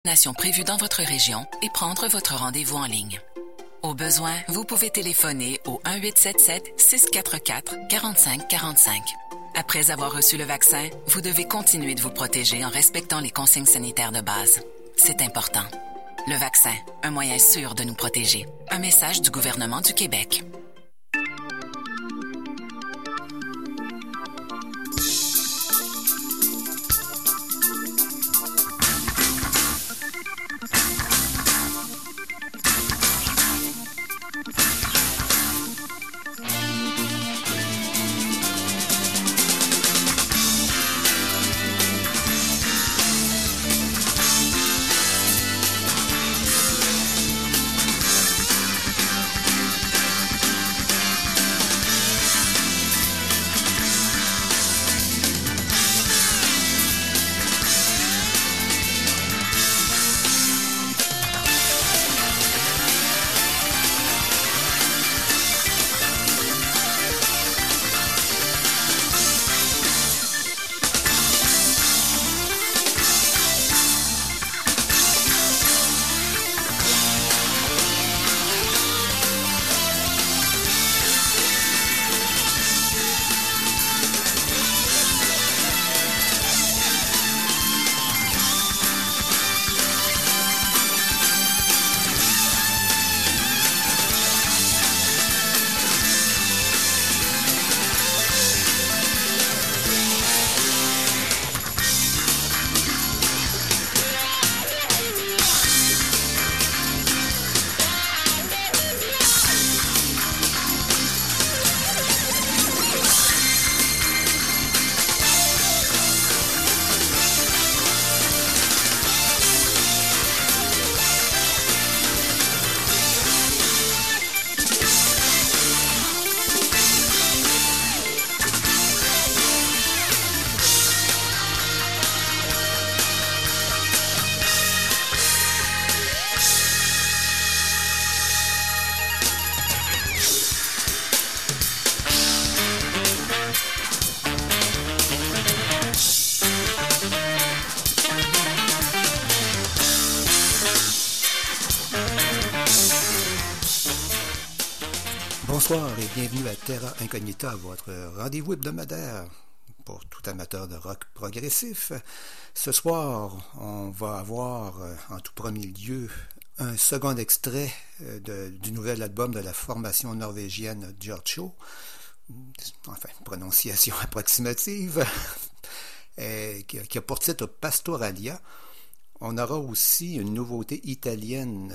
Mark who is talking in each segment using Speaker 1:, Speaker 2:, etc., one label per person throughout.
Speaker 1: Vaccination prévue dans votre région et prendre votre rendez-vous en ligne. Au besoin, vous pouvez téléphoner au 1-877-644-4545. Après avoir reçu le vaccin, vous devez continuer de vous protéger en respectant les consignes sanitaires de base. C'est important. Le vaccin, un moyen sûr de nous protéger. Un message du gouvernement du Québec.
Speaker 2: Bonsoir et bienvenue à Terra Incognita, votre rendez-vous hebdomadaire pour tout amateur de rock progressif. Ce soir, on va avoir en tout premier lieu un second extrait du nouvel album de la formation norvégienne Giorgio, enfin, prononciation approximative, qui a pour titre Pastoralia. On aura aussi une nouveauté italienne,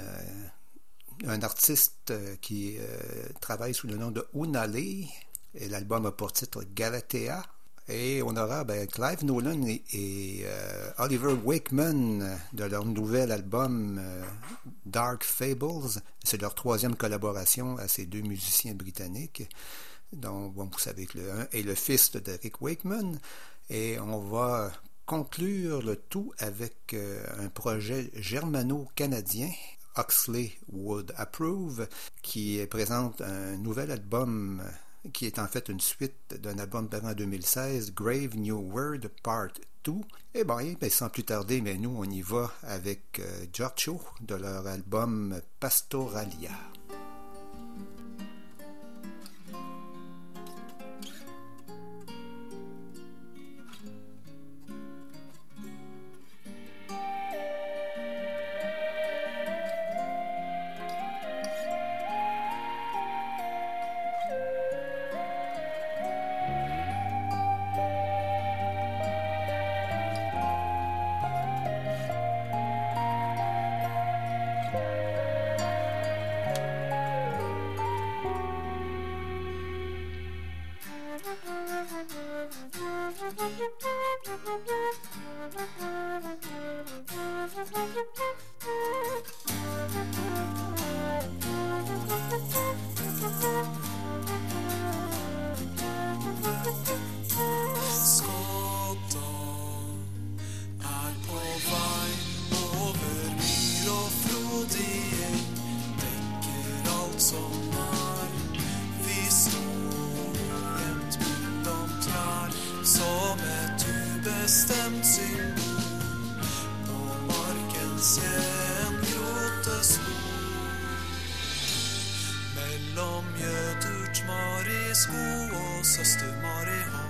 Speaker 2: un artiste qui travaille sous le nom de Unale, et l'album a pour titre Galatea. Et on aura Clive Nolan et Oliver Wakeman de leur nouvel album Dark Fables. C'est leur troisième collaboration à ces deux musiciens britanniques, dont vous savez que l'un est le fils de Rick Wakeman. Et on va conclure le tout avec un projet germano-canadien, Huxley Would Approve, qui présente un nouvel album qui est en fait une suite d'un album paru en 2016, Grave New Word Part 2. Et sans plus tarder, nous on y va avec Giorgio de leur album Pastoralia.
Speaker 3: Som ett ubestemt symbol på markens se en groteskog mellom Mjødurt Marisko og søster Mariholm.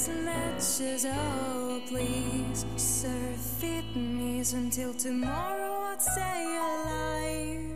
Speaker 4: these matches, oh please, sir, feed me until tomorrow I'd stay alive.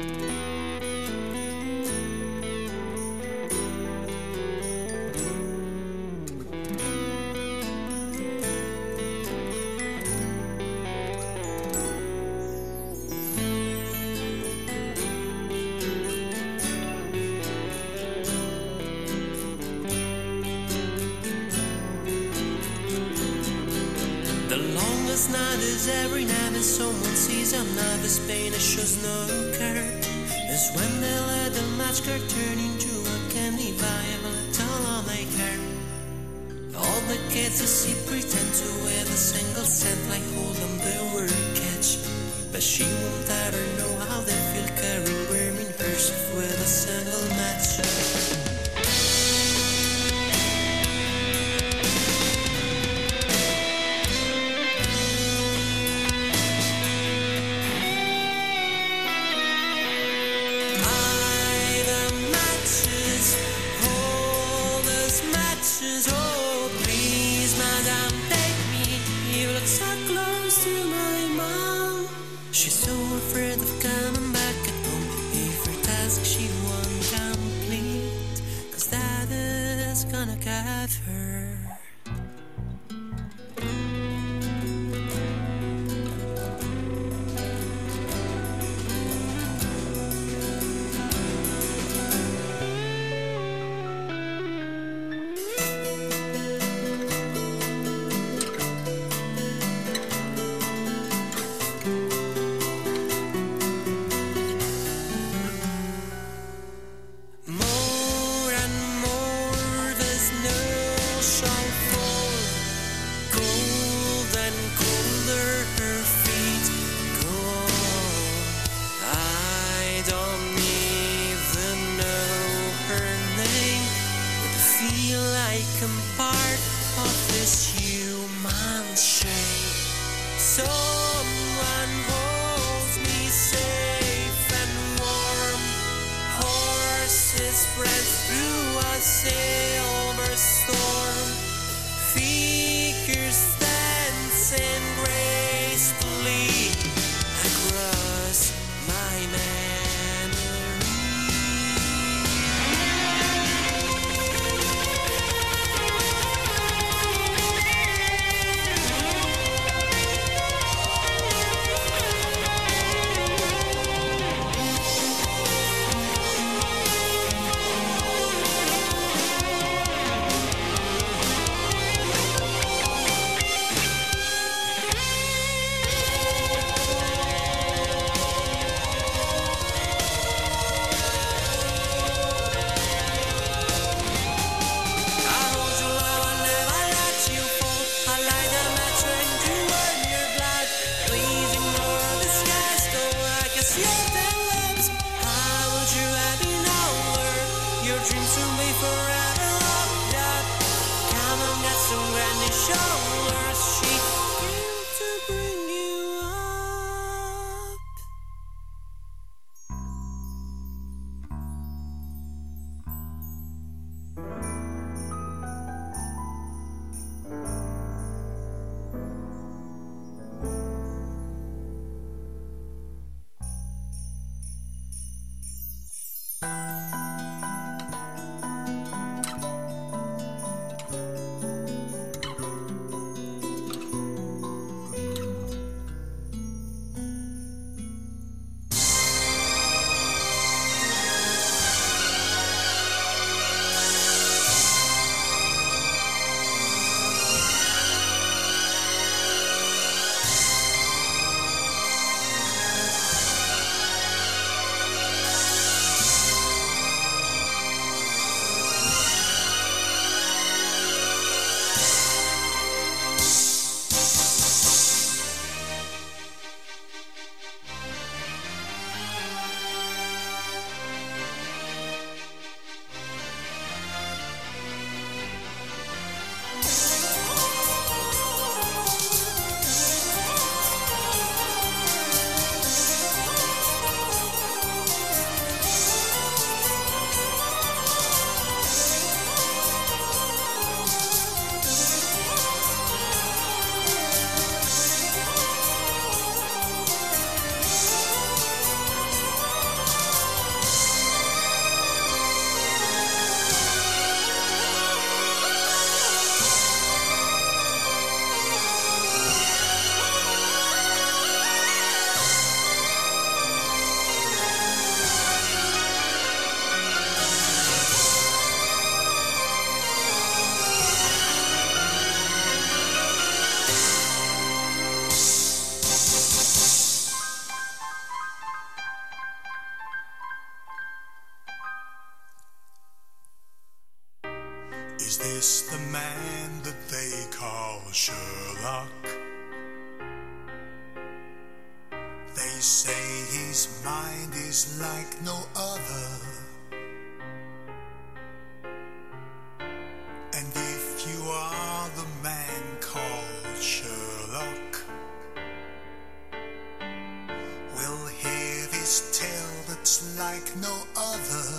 Speaker 3: Night is every night and someone sees I'm not as pain it shows no care. It's when they let the match card turn into a candy vial and all they care. All the kids I see pretend to wear the single cent like hold them their word catch. But she won't ever know how they feel carrying burning herself with a single match.
Speaker 5: Sherlock. They say his mind is like no other, and if you are the man called Sherlock, we'll hear this tale that's like no other.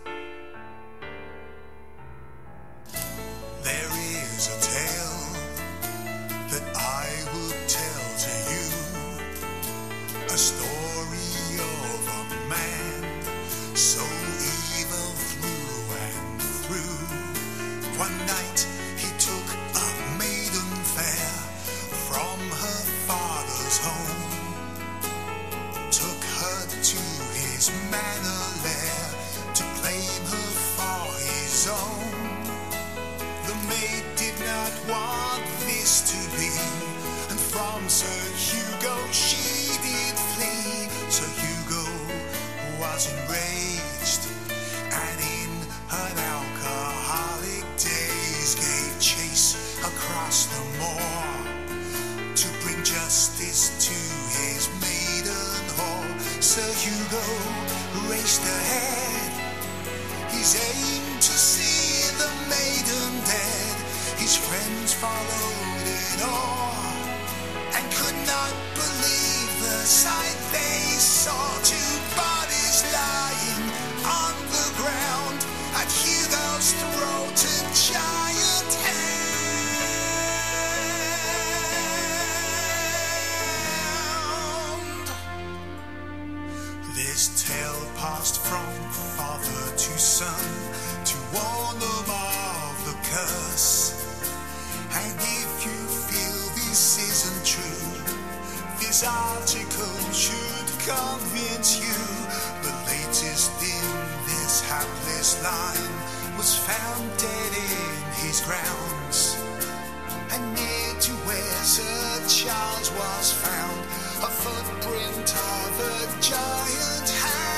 Speaker 5: There is a tale that I would tell to you, a story of a man so evil through and through. One night he took a maiden fair from her father's home, took her to his manor lair to claim her for his own. The maid did not want this to be, and from Sir Hugo she did flee. Sir Hugo was enraged, and in an alcoholic daze gave chase across the moor to bring justice to his maiden whore. Sir Hugo raced ahead, his aim to see the maiden dead. His friends followed in awe and could not believe the sight they saw. Two bodies lying on the ground at Hugo's throat, a giant hound. This tale passed from father to son to warn them of the curse. And if you feel this isn't true, this article should convince you. The latest in this hapless line was found dead in his grounds, and near to where Sir Charles was found, a footprint of a giant hound.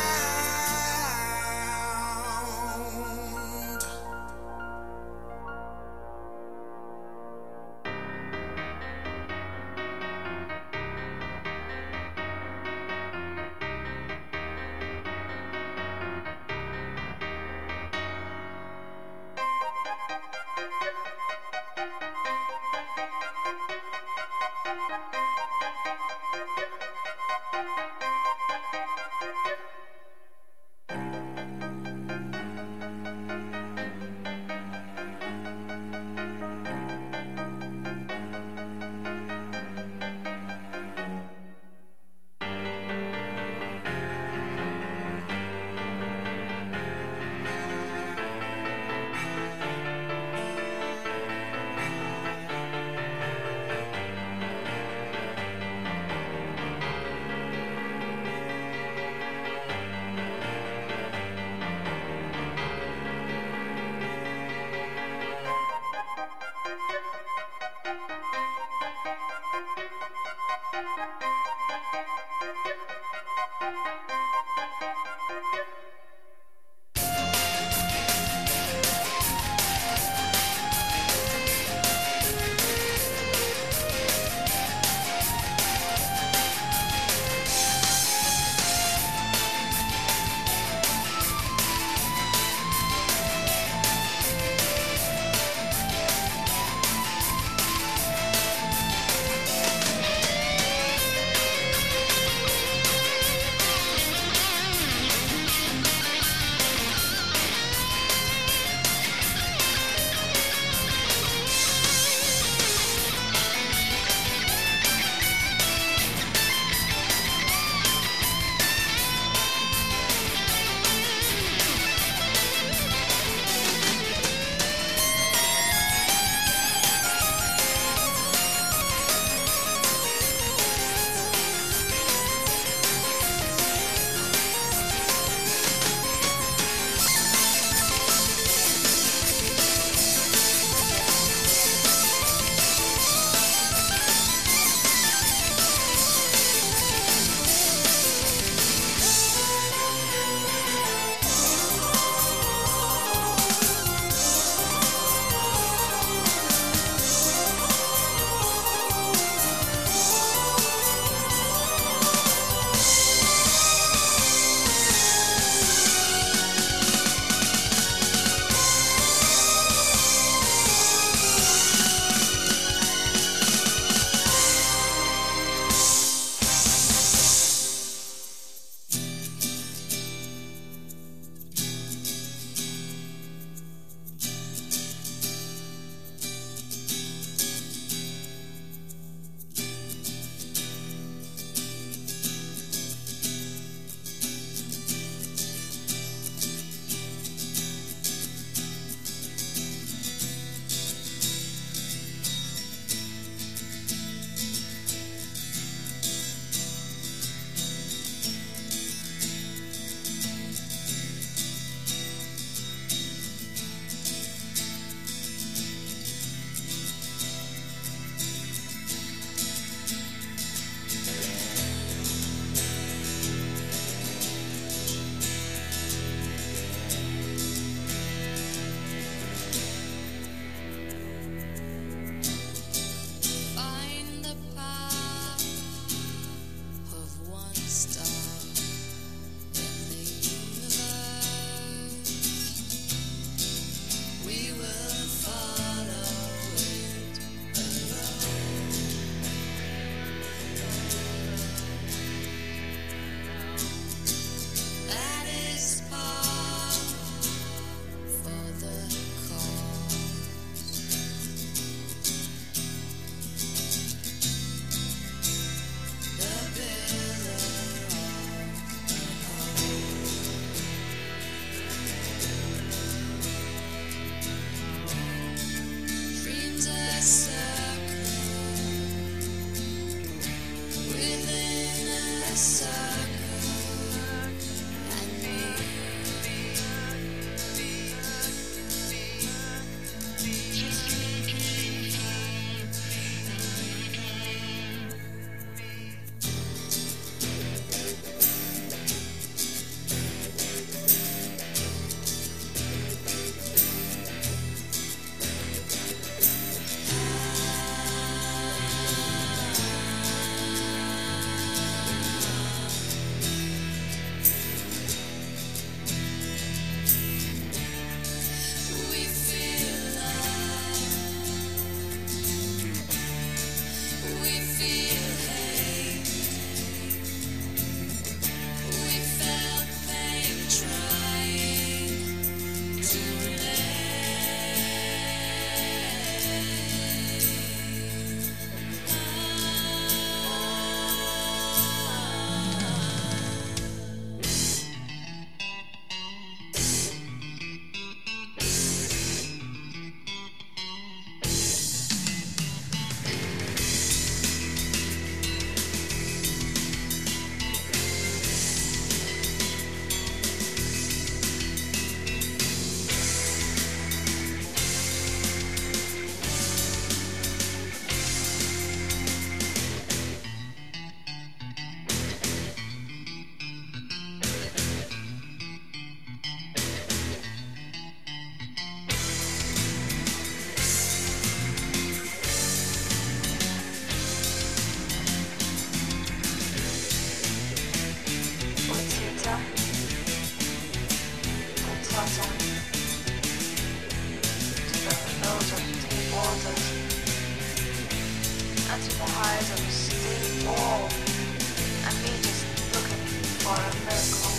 Speaker 6: to the highs of a steep wall, and me just looking for a miracle.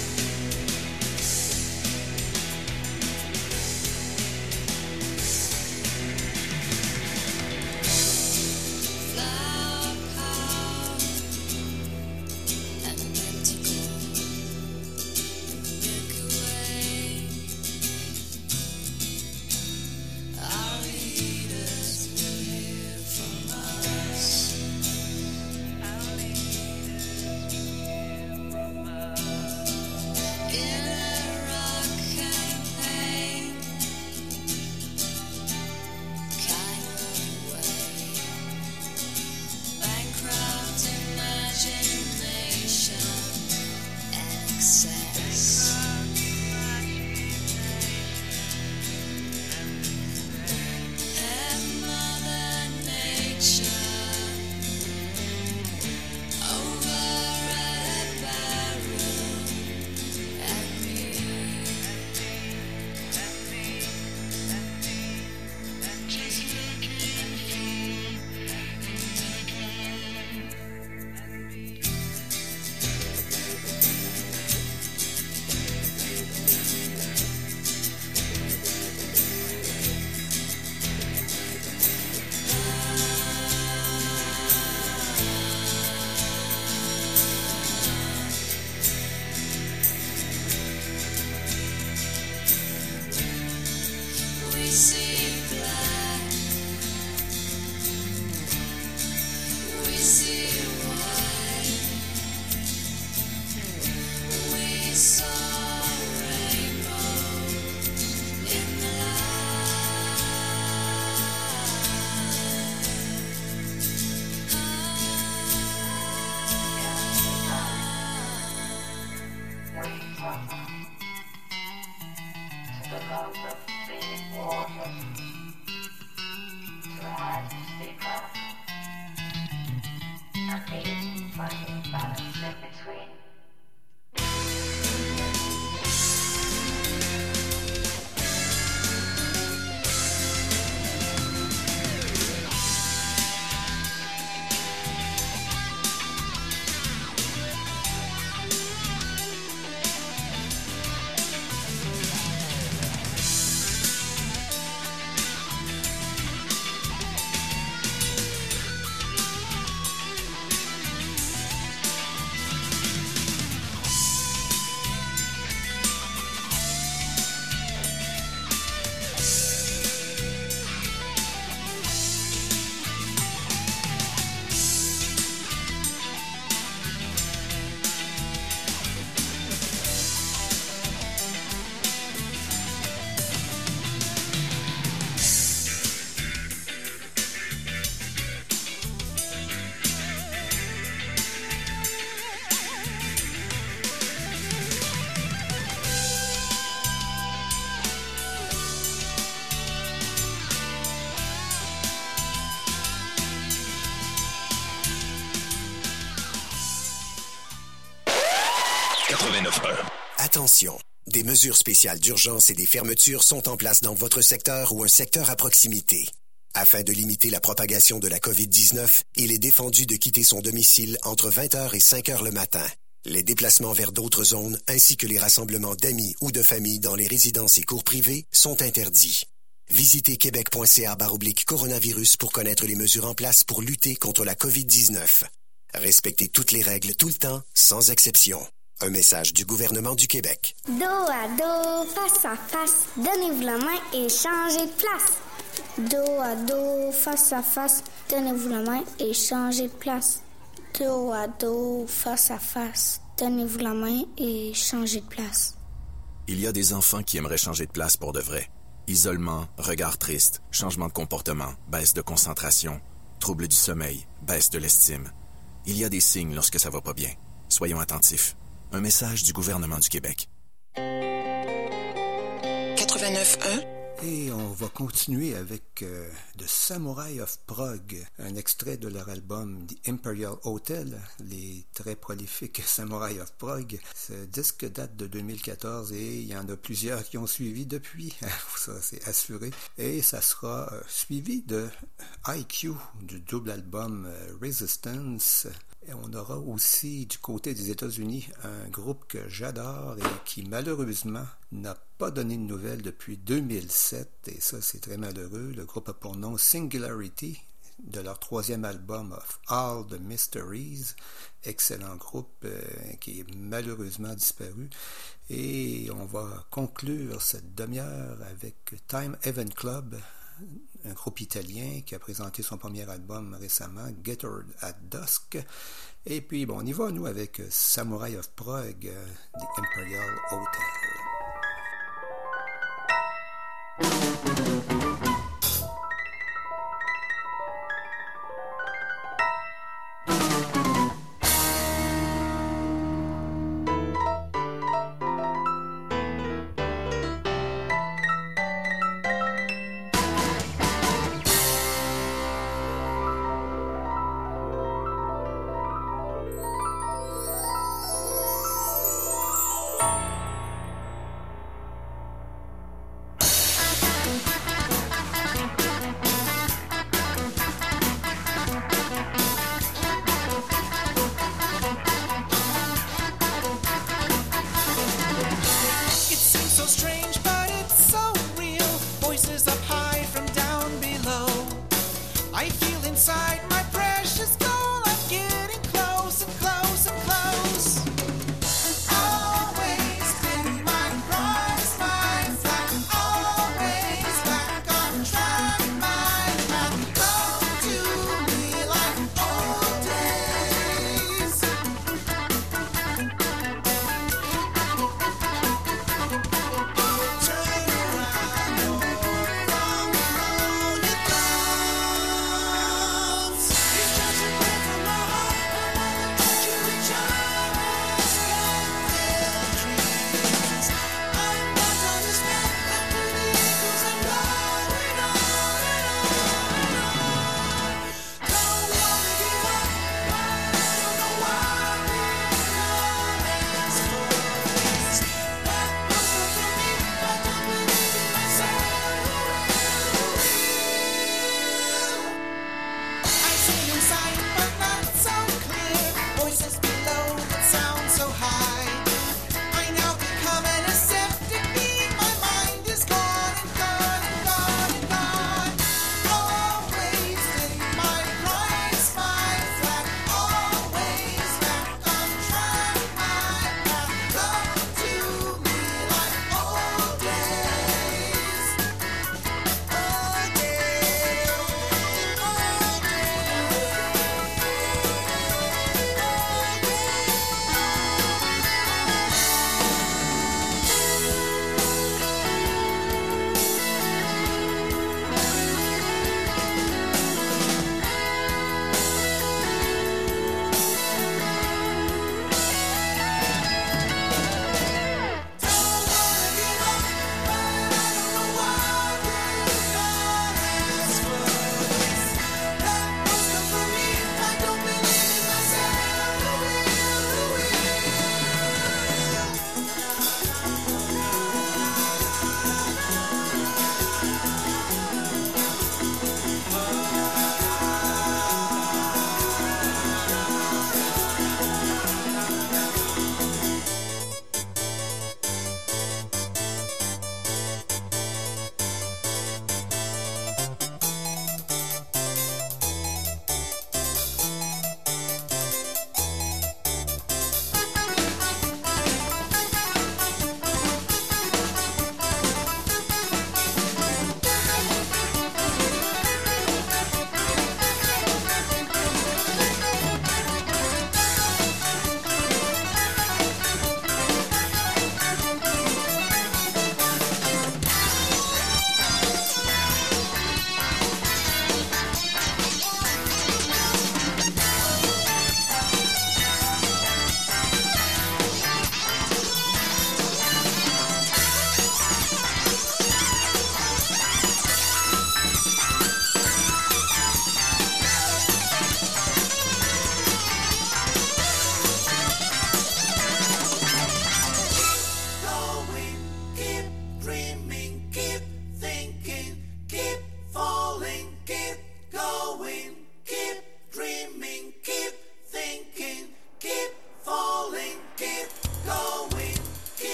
Speaker 7: Attention, des mesures spéciales d'urgence et des fermetures sont en place dans votre secteur ou un secteur à proximité. Afin de limiter la propagation de la COVID-19, il est défendu de quitter son domicile entre 20h et 5h le matin. Les déplacements vers d'autres zones ainsi que les rassemblements d'amis ou de familles dans les résidences et cours privés sont interdits. Visitez québec.ca/coronavirus pour connaître les mesures en place pour lutter contre la COVID-19. Respectez toutes les règles tout le temps, sans exception. Un message du gouvernement du Québec.
Speaker 8: Dos à dos, face à face, donnez-vous la main et changez de place. Dos à dos, face à face, donnez-vous la main et changez de place. Dos à dos, face à face, donnez-vous la main et changez de place.
Speaker 9: Il y a des enfants qui aimeraient changer de place pour de vrai. Isolement, regard triste, changement de comportement, baisse de concentration, trouble du sommeil, baisse de l'estime. Il y a des signes lorsque ça va pas bien. Soyons attentifs. Un message du gouvernement du Québec.
Speaker 1: 89.1
Speaker 2: Et on va continuer avec The Samurai of Prague, un extrait de leur album The Imperial Hotel, les très prolifiques Samurai of Prague. Ce disque date de 2014 et il y en a plusieurs qui ont suivi depuis, ça c'est assuré. Et ça sera suivi de IQ, du double album Resistance. Et on aura aussi du côté des États-Unis un groupe que j'adore et qui malheureusement n'a pas donné de nouvelles depuis 2007 et ça c'est très malheureux. Le groupe a pour nom Singularity de leur troisième album Of All the Mysteries, excellent groupe qui est malheureusement disparu. Et on va conclure cette demi-heure avec Time Event Club, un groupe italien qui a présenté son premier album récemment, Gathered at Dusk. Et puis, bon, on y va, nous, avec Samurai of Prague, The Imperial Hotel.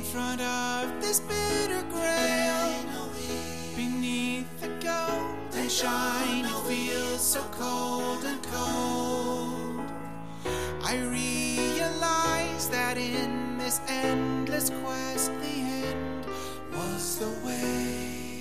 Speaker 3: front of this bitter grail, beneath the golden shine, it feels so cold and cold. I realize that in this endless quest, the end was the way.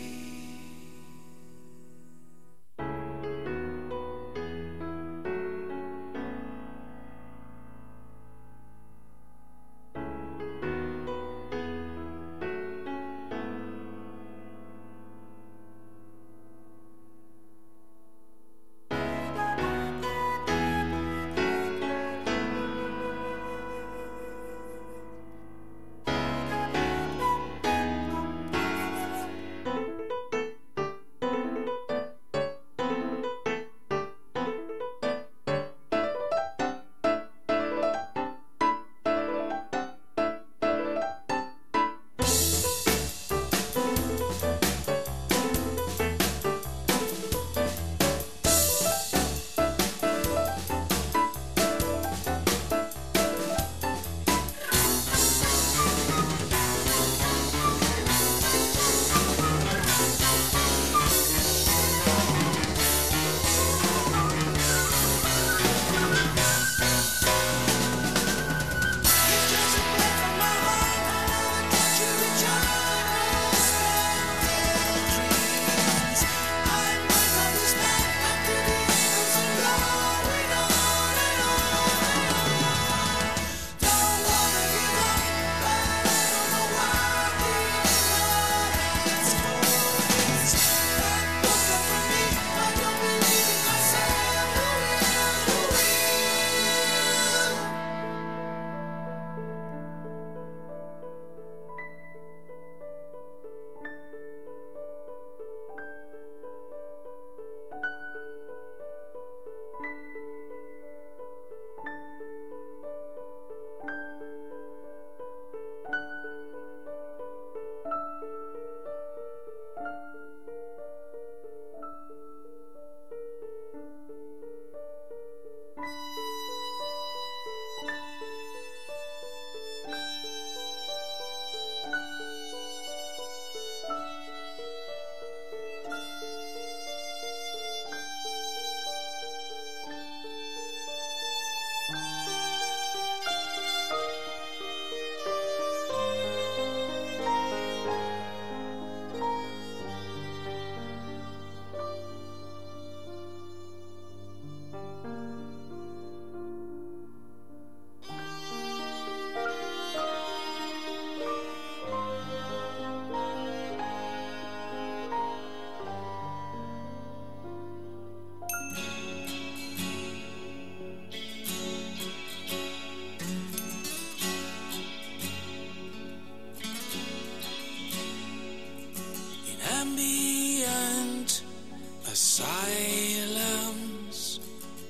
Speaker 10: asylums,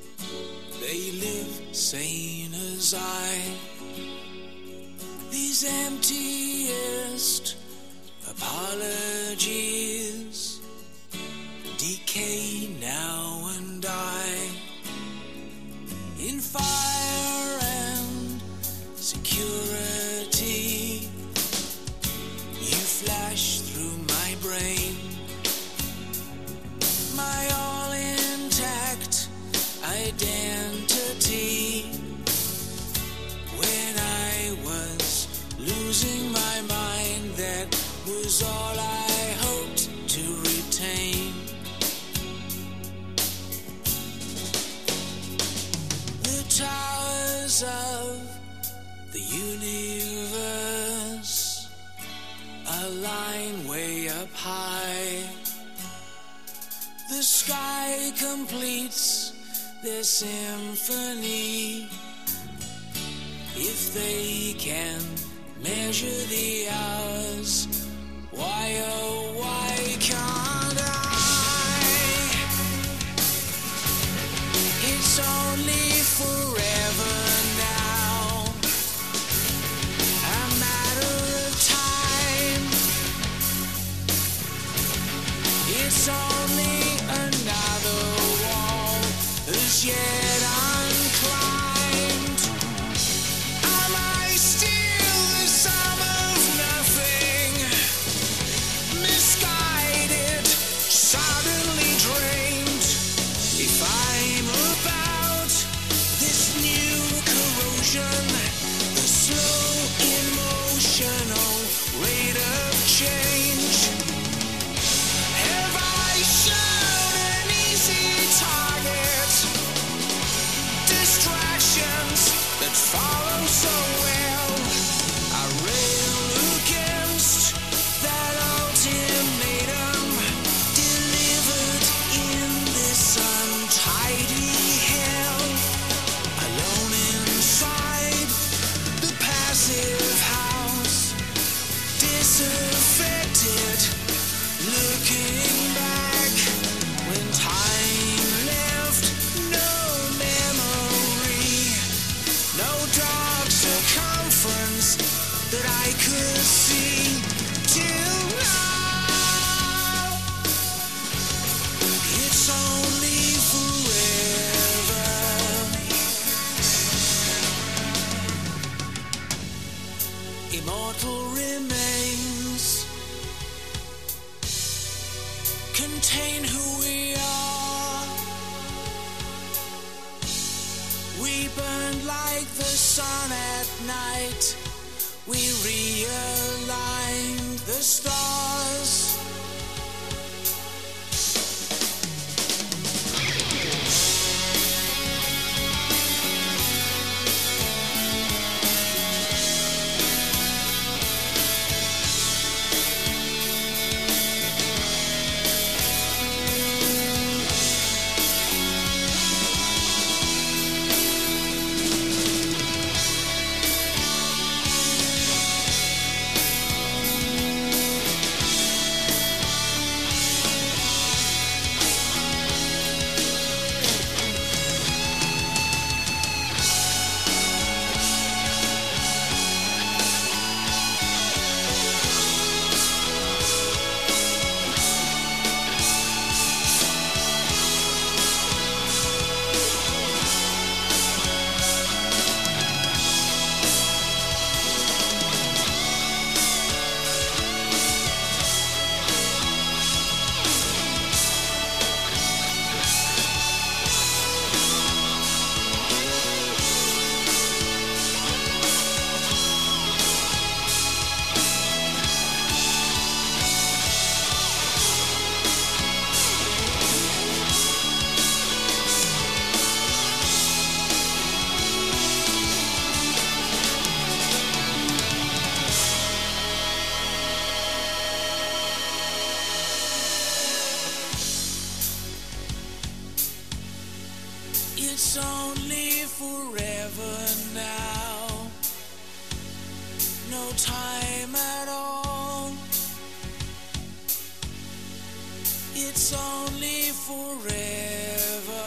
Speaker 10: they live sane as I. These emptiest apologies decay now and die in fire and security. You flash through my brain, my all intact identity. When I was losing my mind, that was all I hoped to retain. The towers of the universe align way up high. The sky completes their symphony. If they can measure the hours, why oh why can't I? It's only forever now, a matter of time. It's only another wall as yet unclimbed. Am I still the sum of It's only forever now. No time at all. It's only forever.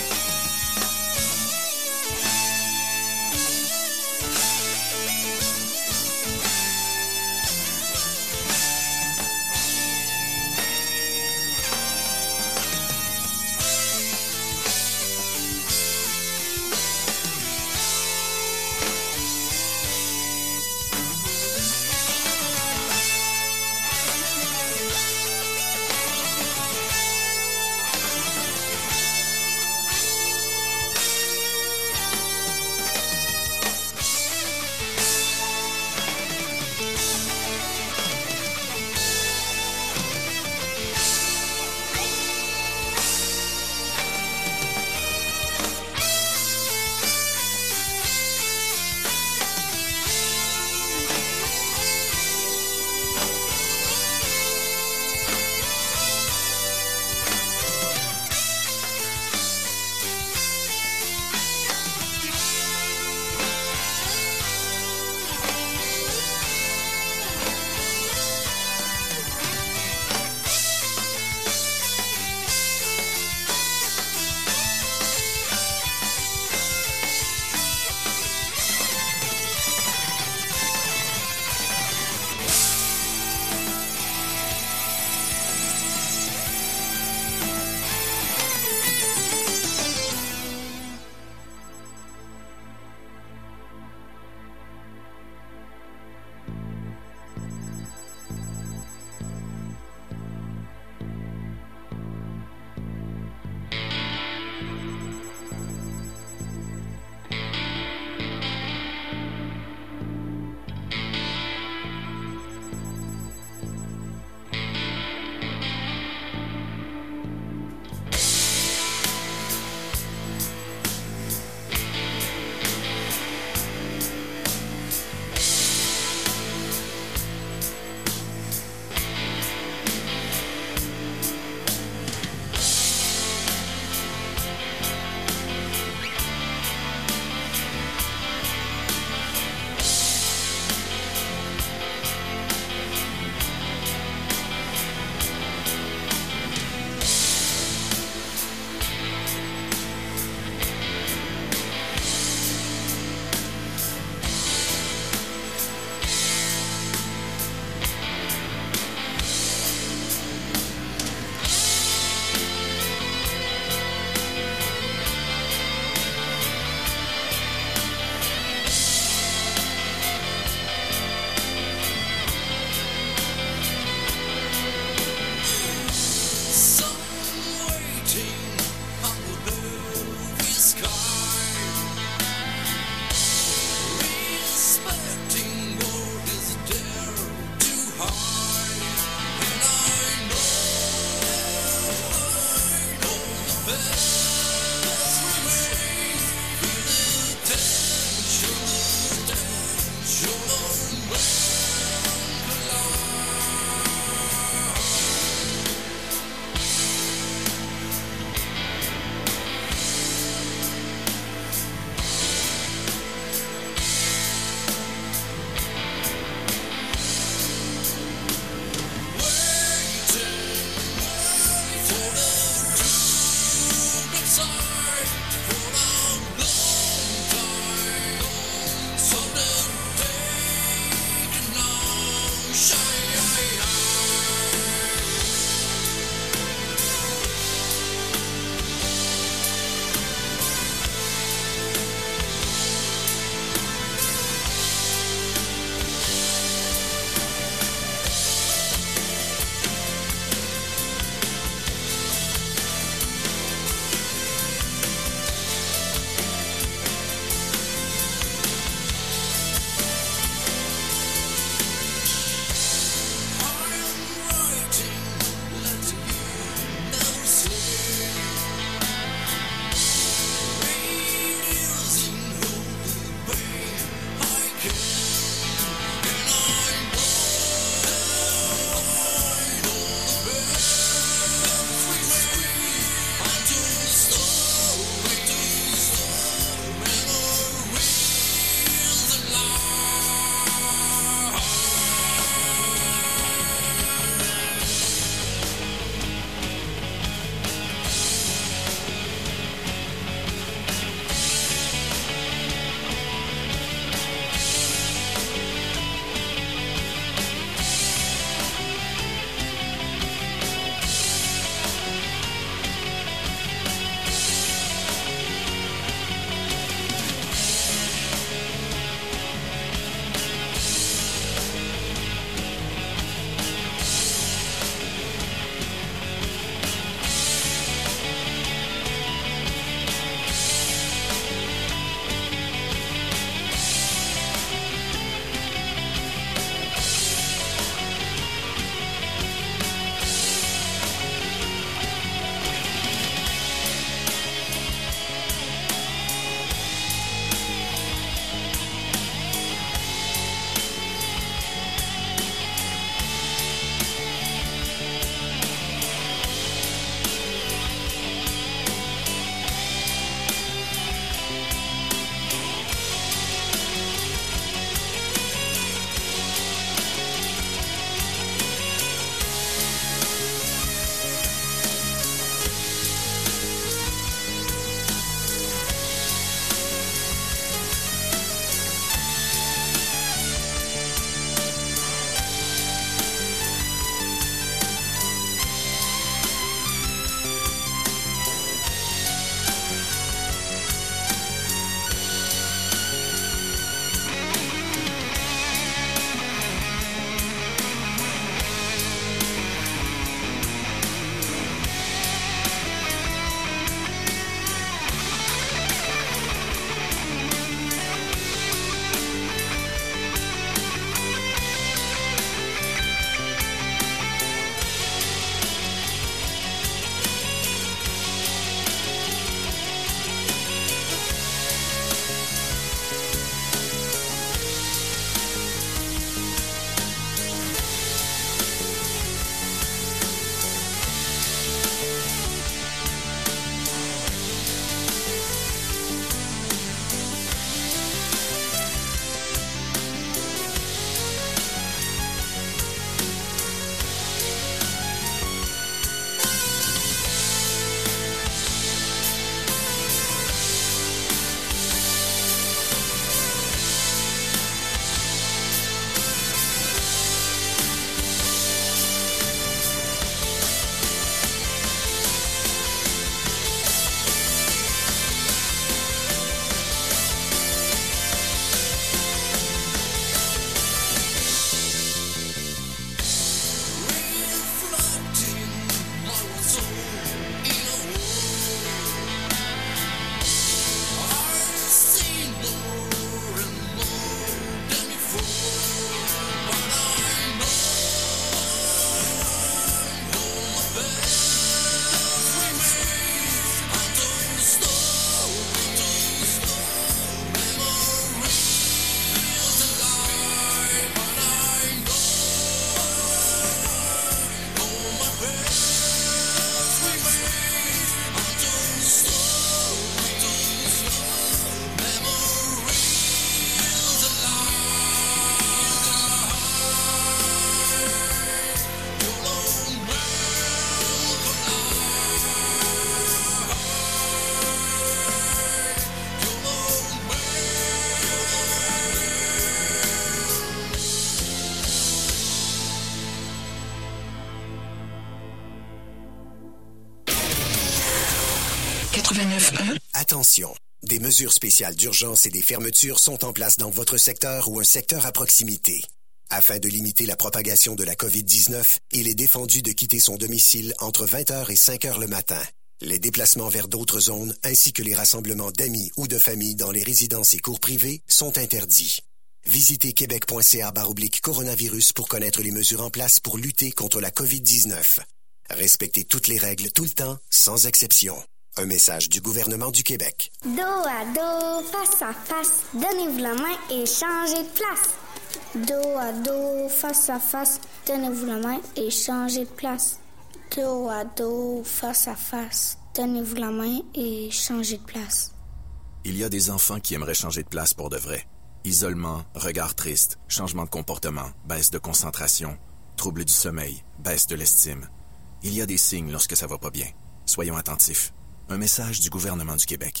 Speaker 7: Attention, des mesures spéciales d'urgence et des fermetures sont en place dans votre secteur ou un secteur à proximité. Afin de limiter la propagation de la COVID-19, il est défendu de quitter son domicile entre 20h et 5h le matin. Les déplacements vers d'autres zones ainsi que les rassemblements d'amis ou de familles dans les résidences et cours privés sont interdits. Visitez québec.ca/coronavirus pour connaître les mesures en place pour lutter contre la COVID-19. Respectez toutes les règles tout le temps, sans exception. Un message du gouvernement du Québec.
Speaker 8: Dos à dos, face à face, donnez-vous la main et changez de place. Dos à dos, face à face, donnez-vous la main et changez de place. Dos à dos, face à face, donnez-vous la main et changez de place.
Speaker 9: Il y a des enfants qui aimeraient changer de place pour de vrai. Isolement, regard triste, changement de comportement, baisse de concentration, trouble du sommeil, baisse de l'estime. Il y a des signes lorsque ça va pas bien. Soyons attentifs. Un message du gouvernement du Québec.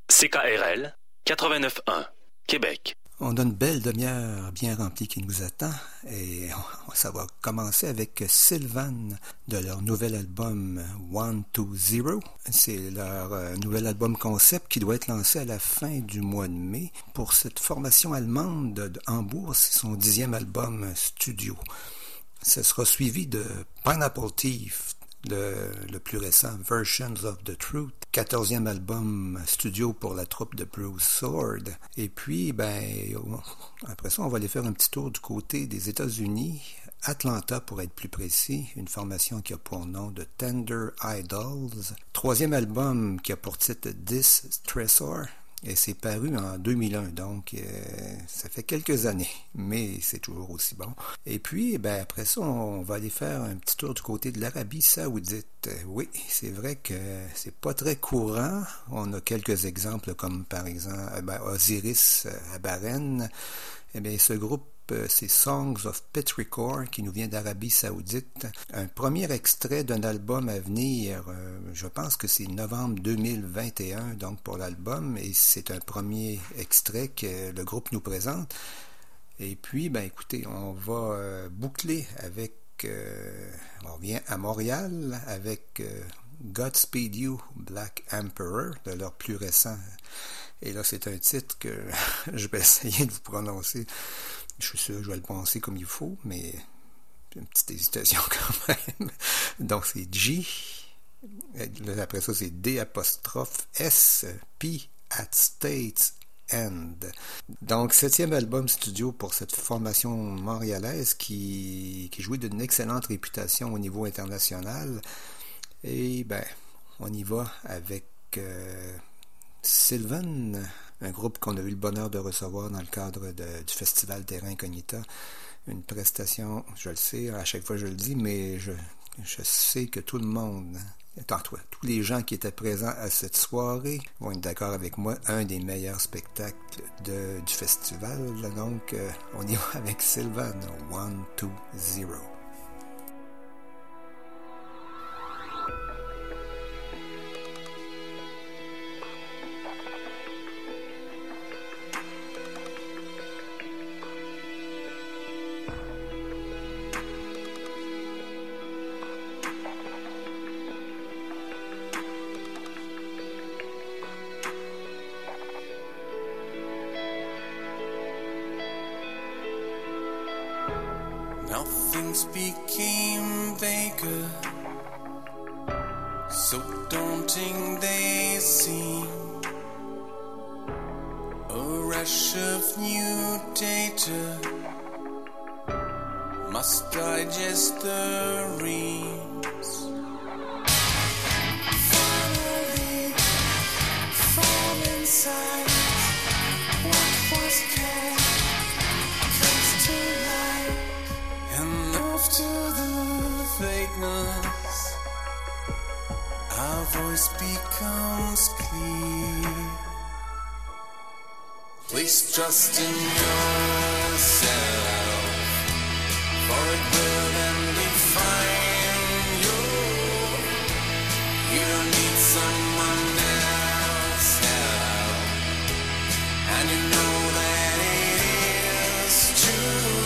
Speaker 11: CKRL 89.1, Québec.
Speaker 2: On a une belle demi-heure bien remplie qui nous attend et ça va commencer avec Sylvan de leur nouvel album 120. C'est leur nouvel album concept qui doit être lancé à la fin du mois de mai. Pour cette formation allemande de Hambourg, c'est son 10e album studio. Ce sera suivi de Pineapple Thief, le plus récent Versions of the Truth, 14e album studio pour la troupe de Bruce Sword. Et puis, après ça, on va aller faire un petit tour du côté des États-Unis, Atlanta pour être plus précis, une formation qui a pour nom de Tender Idols. 3e album qui a pour titre This Stressor. Et c'est paru en 2001, donc ça fait quelques années, mais c'est toujours aussi bon. Et puis, après ça, on va aller faire un petit tour du côté de l'Arabie Saoudite. Oui, c'est vrai que c'est pas très courant. On a quelques exemples, comme par exemple Osiris à Bahreïn. Eh bien, ce groupe, c'est Songs of Petrichor qui nous vient d'Arabie Saoudite. Un premier extrait d'un album à venir, je pense que c'est novembre 2021, donc pour l'album, et c'est un premier extrait que le groupe nous présente. Et puis, écoutez, on va boucler avec, on revient à Montréal avec Godspeed You, Black Emperor, de leur plus récent. Et là, c'est un titre que je vais essayer de vous prononcer. Je suis sûr que je vais le prononcer comme il faut, mais une petite hésitation quand même. Donc, c'est G. Après ça, c'est D''S P at States End. Donc, 7e album studio pour cette formation montréalaise qui jouit d'une excellente réputation au niveau international. Et on y va avec Sylvan, un groupe qu'on a eu le bonheur de recevoir dans le cadre du festival Terra Incognita. Une prestation, je le sais, à chaque fois je le dis, mais je sais que tout le monde, tous les gens qui étaient présents à cette soirée vont être d'accord avec moi, un des meilleurs spectacles du festival. Donc, on y va avec Sylvan, 120.
Speaker 10: Things became vaguer, so daunting they seem. A rush of new data must digest the reams. Finally, fall inside what was kept comes to light. And after the vagueness, our voice becomes clear. Please trust in yourself, for it will then define you. You don't need someone else's help, and you know that it is true.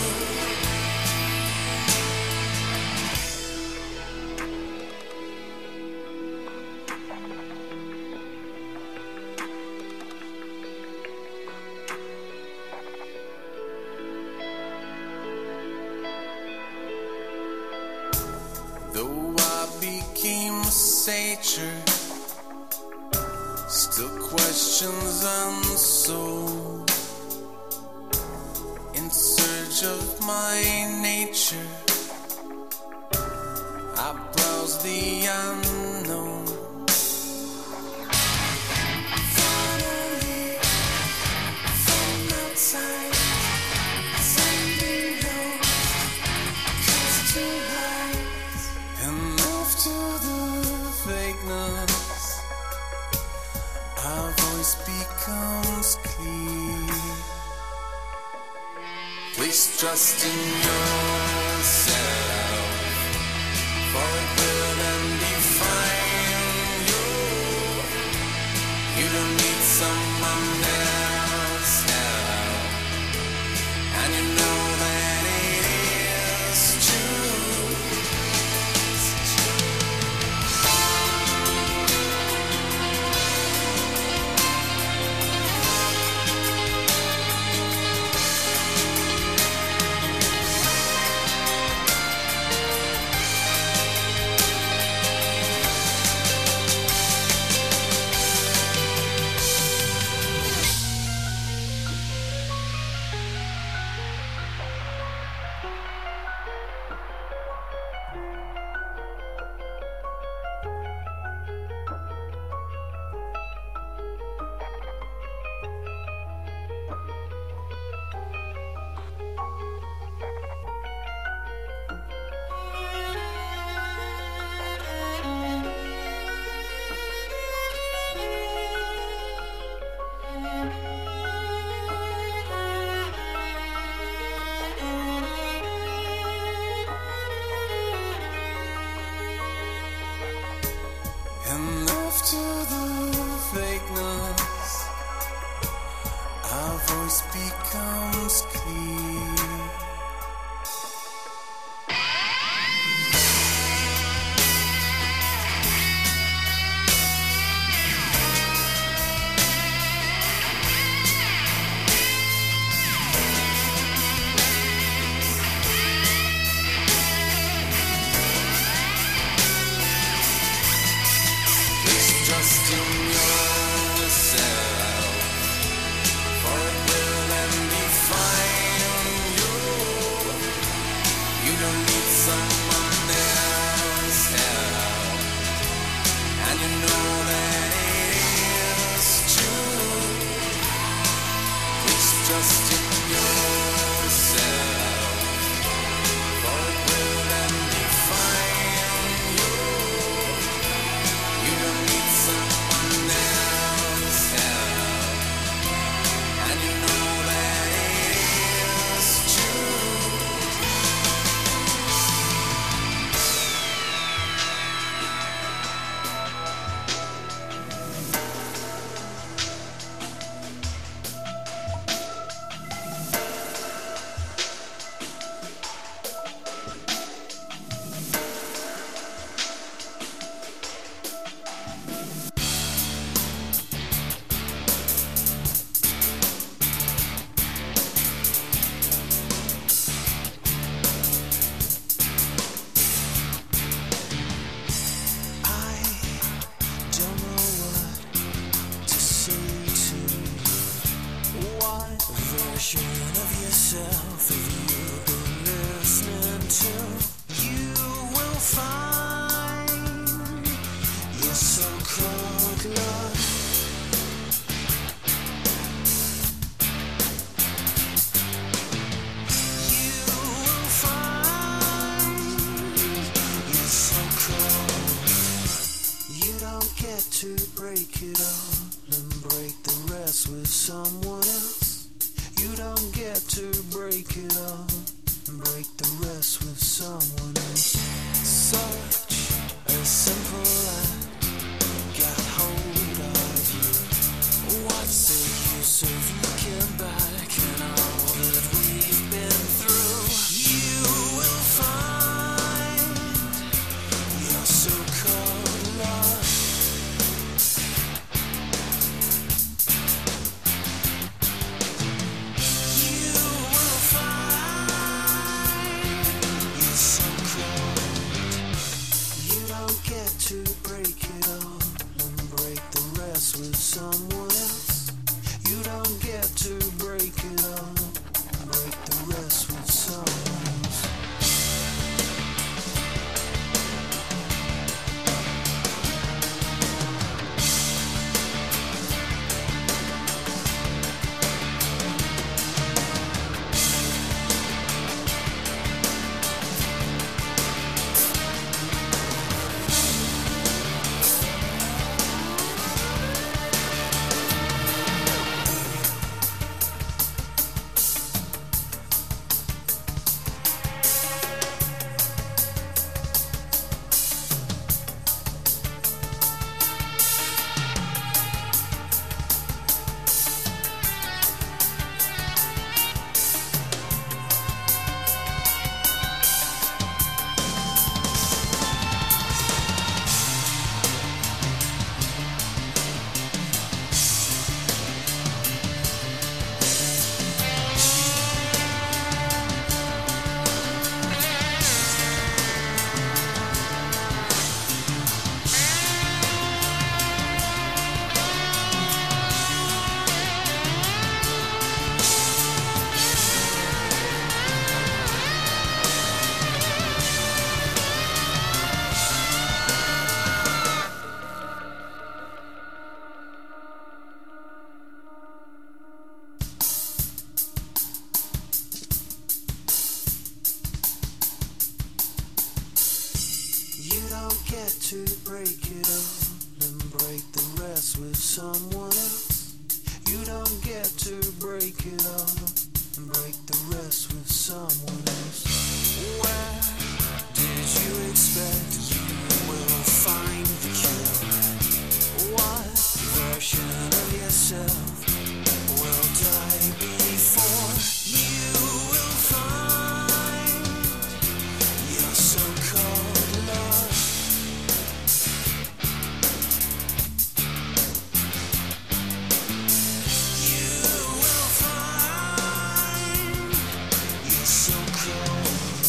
Speaker 10: nature, still questions unsolved. In search of my nature, I browse the unknown. Finally, from outside, something low comes to light, and after the vagueness, our voice becomes clear. Please trust in yourself, for it will then define you. You don't need someone else's help, and you know that it is true. And after the vagueness, our voice becomes clear. Trust in yourself, for it will then define you. You don't need someone else's help, and you know that it is true. Please trust in yourself, for it will then define you. You don't need someone else's help, and you know that it is true. Version of yourself have you been listening to? You will find your so-called love. You will find your so-called. You don't get to break it all and break the rest with someone else. You don't get to break it all and break the rest with someone else. Such a simple act got hold of you. What's the use of looking back and all that we've been through? You will find your so-called love. get to break it all and break the rest with someone else. You don't get to break it all and break the rest with someone else. Where did you expect you will find the cure? What version of yourself will die before you will find your so-called love? You will find your so-called.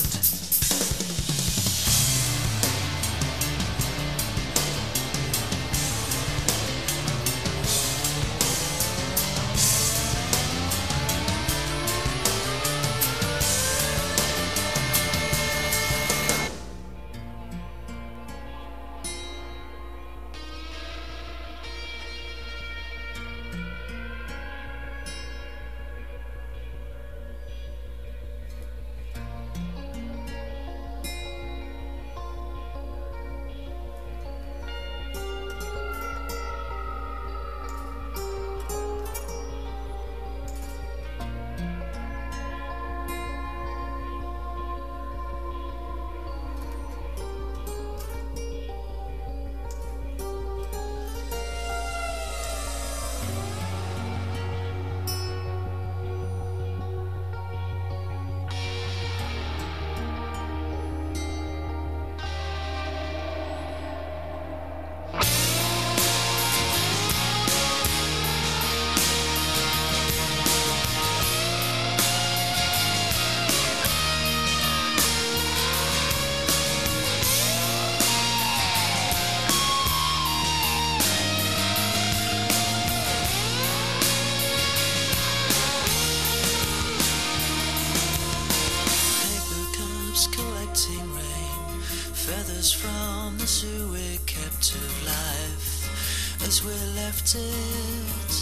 Speaker 10: Paper cups collecting rain, feathers from the zoo we kept of life as we left it.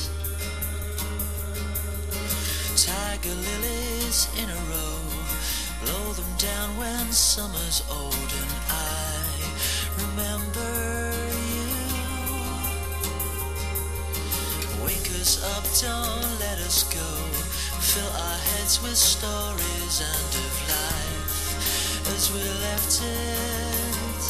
Speaker 10: Tiger lilies in a row, blow them down when summer's old, and I remember you. Wake us up, don't let us go. Fill our heads with stories and of life as we left it.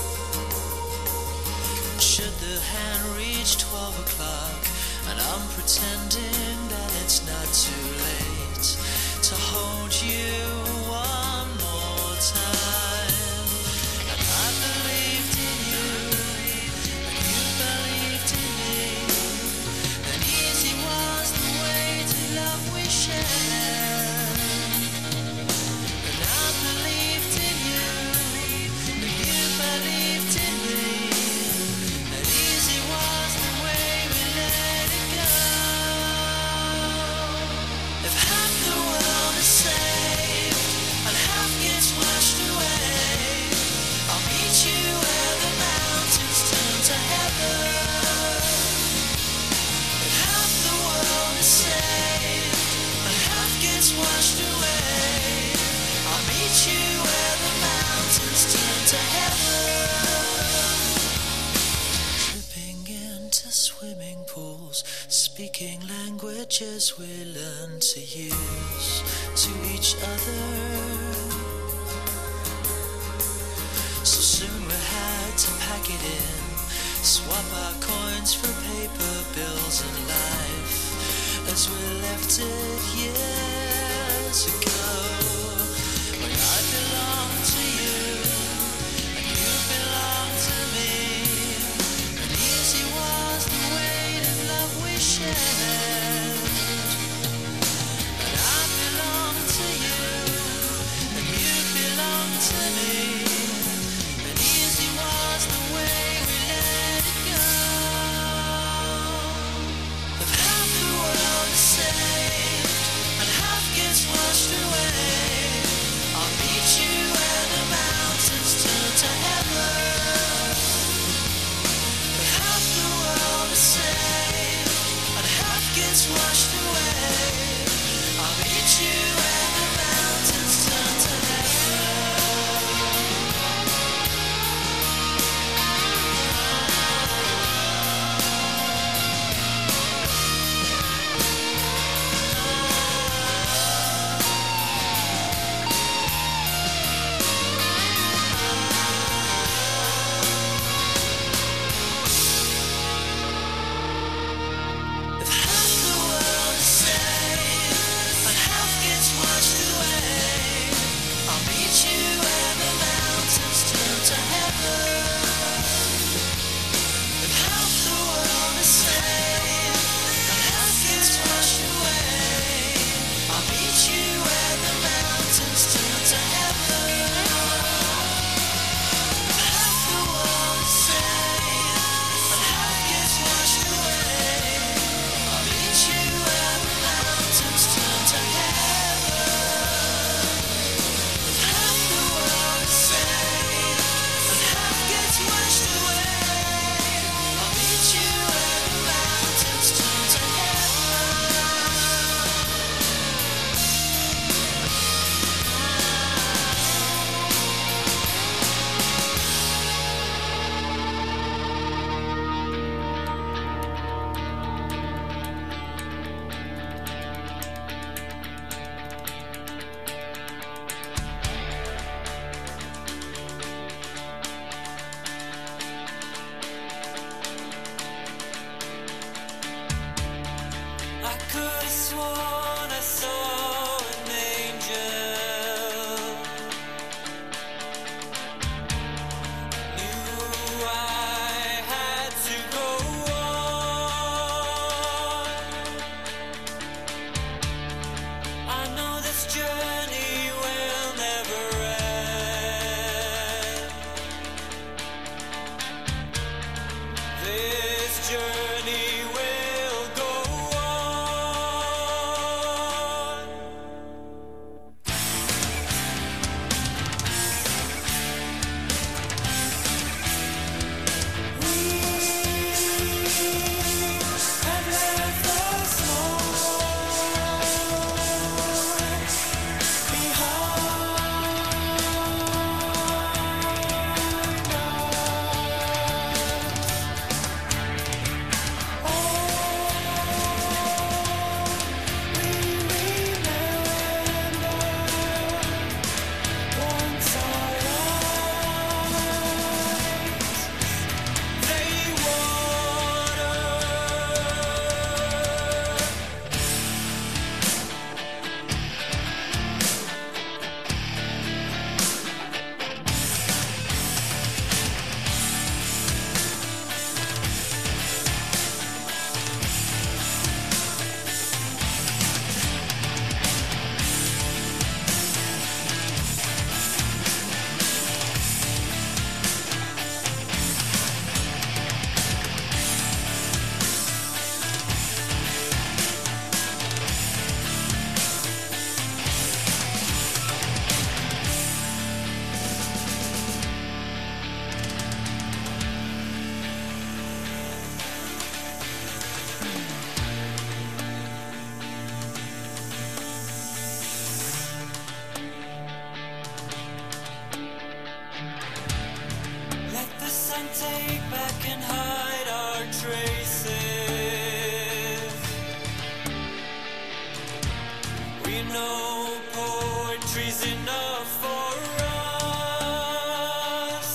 Speaker 10: Should the hand reach 12 o'clock and I'm pretending that it's not too late to hold you one more time. And I believed in you, and you believed in me, and easy was the way to love we shared. And I believed in you, and you believed in me, and easy was the way we let it go. If half the world is saved and half gets washed away, I'll meet you where the mountains turn to heaven. If half the world is saved and half gets washed away, I'll meet you where the mountains turn to heaven. Tripping into swimming pools, speaking languages we learn to use to each other. So soon we had to pack it in, swap our coins for paper bills and life as we left it years ago. When I belonged to you and you belonged to me, and easy was the weight of love we shared. And I belonged to you and you belonged to me, and easy was the way we let it go. If half the world is saved and half gets washed away, know poetry's enough for us.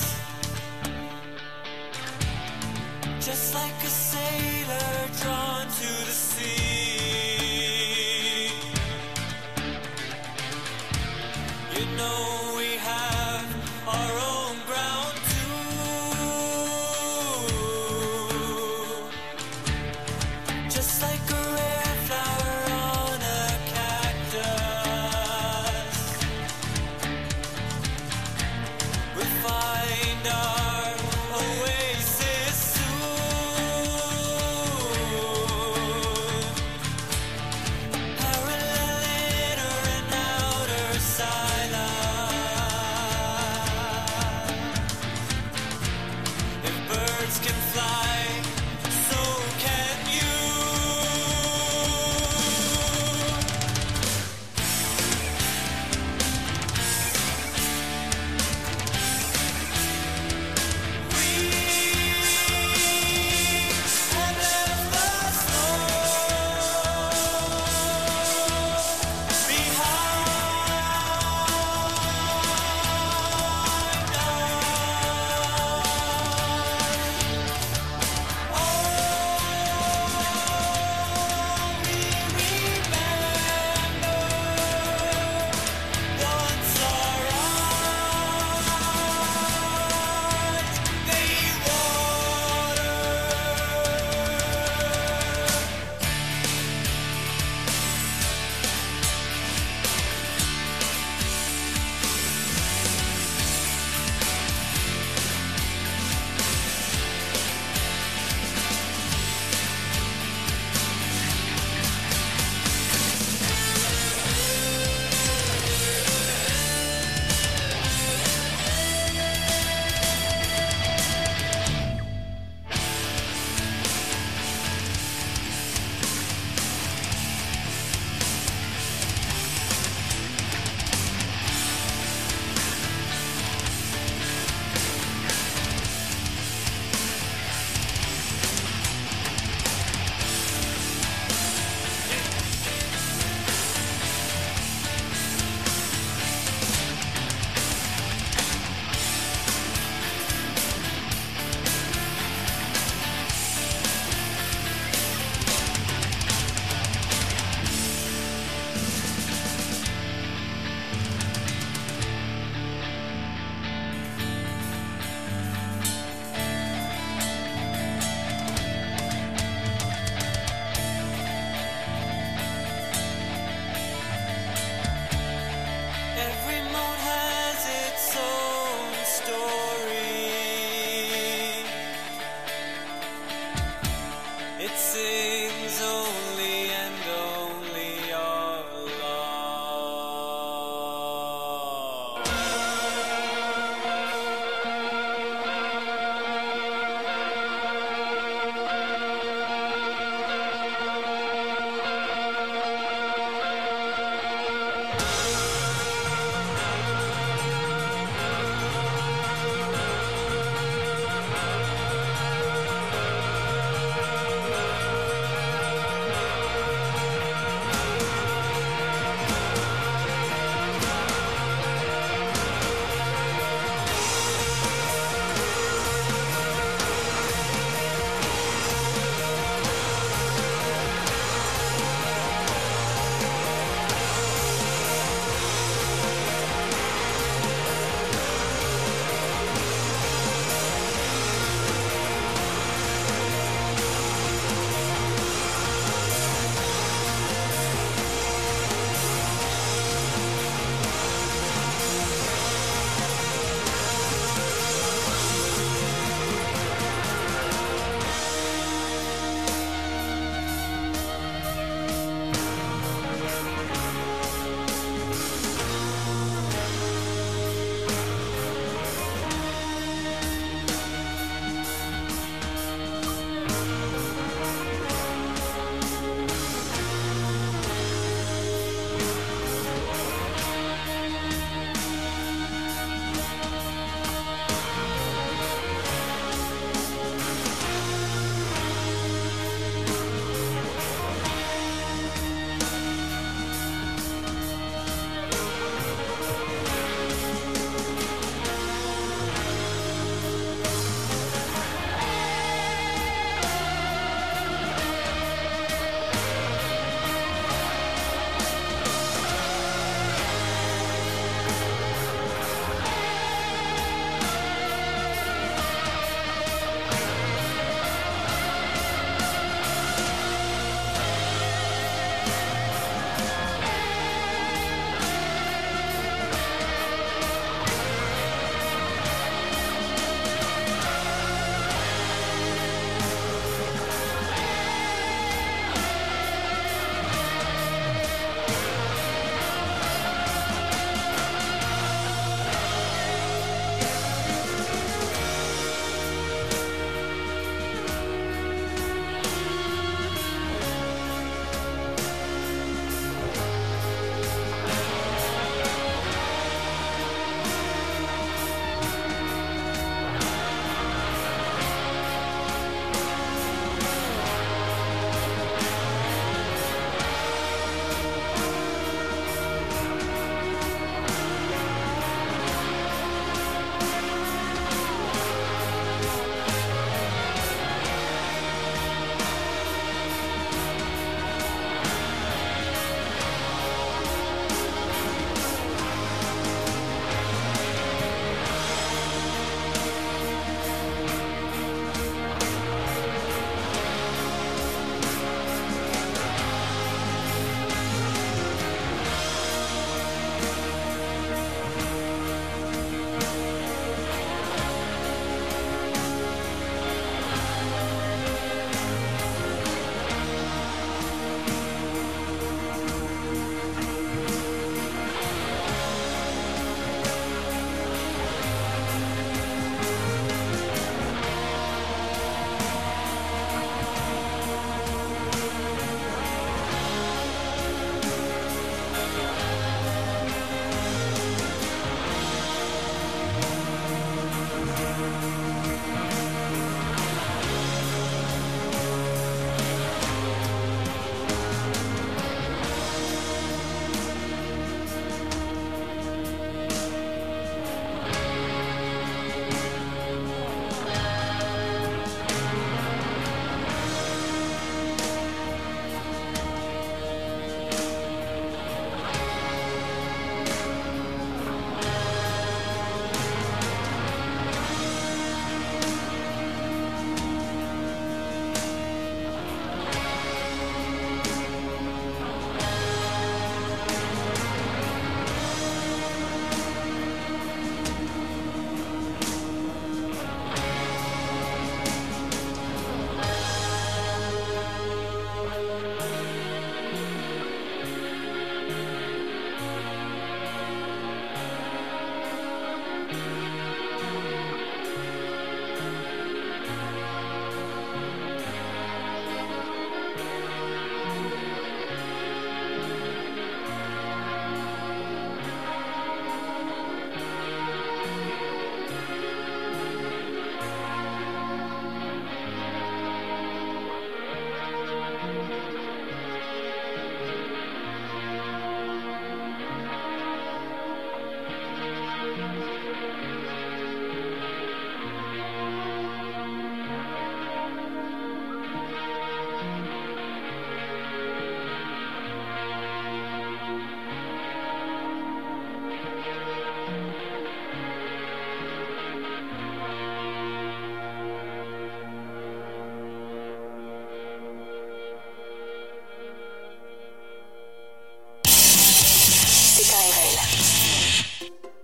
Speaker 10: Just like a sailor drawn to the sea. You know we have our own ground too. Just like a rare flower on a cactus.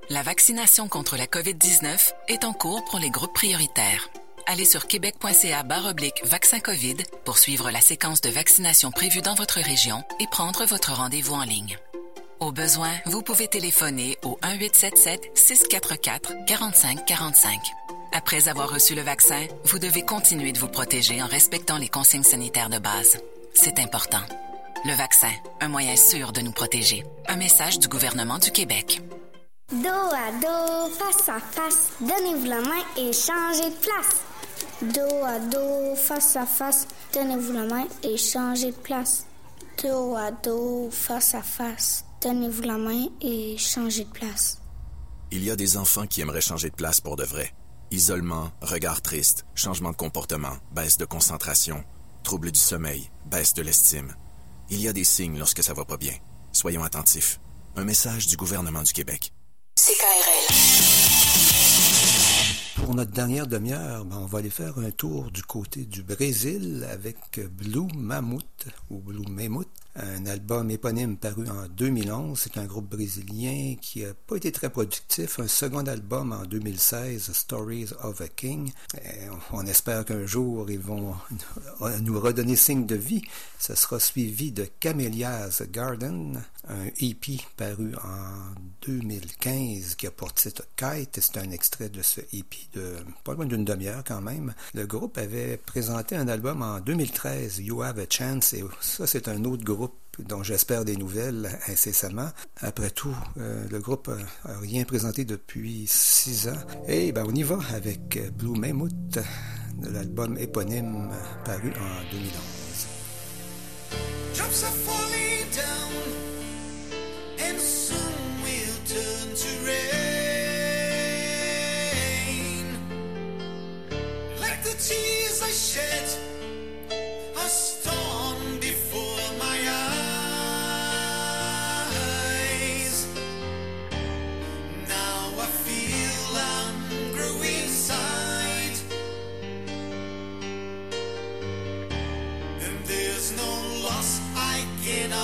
Speaker 1: La vaccination contre la COVID-19 est en cours pour les groupes prioritaires. Allez sur québec.ca/vaccin COVID pour suivre la séquence de vaccination prévue dans votre région et prendre votre rendez-vous en ligne. Au besoin, vous pouvez téléphoner au 1-877-644-4545. Après avoir reçu le vaccin, vous devez continuer de vous protéger en respectant les consignes sanitaires de base. C'est important. Le vaccin, un moyen sûr de nous protéger. Un message du gouvernement du Québec.
Speaker 8: Dos à dos, face à face, donnez-vous la main et changez de place. Dos à dos, face à face, donnez-vous la main et changez de place. Dos à dos, face à face, donnez-vous la main et changez de place.
Speaker 9: Il y a des enfants qui aimeraient changer de place pour de vrai. Isolement, regard triste, changement de comportement, baisse de concentration, trouble du sommeil, baisse de l'estime. Il y a des signes lorsque ça va pas bien. Soyons attentifs. Un message du gouvernement du Québec.
Speaker 12: CKRL.
Speaker 2: Pour notre dernière demi-heure, on va aller faire un tour du côté du Brésil avec Blue Mammoth, ou Blue Mammoth, un album éponyme paru en 2011. C'est un groupe brésilien qui n'a pas été très productif. Un second album en 2016, Stories of a King. On espère qu'un jour, ils vont nous redonner signe de vie. Ça sera suivi de Camellia's Garden, un EP paru en 2015 qui a pour titre Kite. C'est un extrait de ce EP de pas loin d'une demi-heure quand même. Le groupe avait présenté un album en 2013, You Have a Chance, et ça c'est un autre groupe dont j'espère des nouvelles incessamment. Après tout, le groupe n'a rien présenté depuis 6 ans. Et on y va avec Blue Mammoth, de l'album éponyme paru en 2011.
Speaker 10: Drops are falling down, and soon we'll turn to rain. Like the tears I shed, a storm before my eyes. Now I feel I'm growing inside, and there's no loss I cannot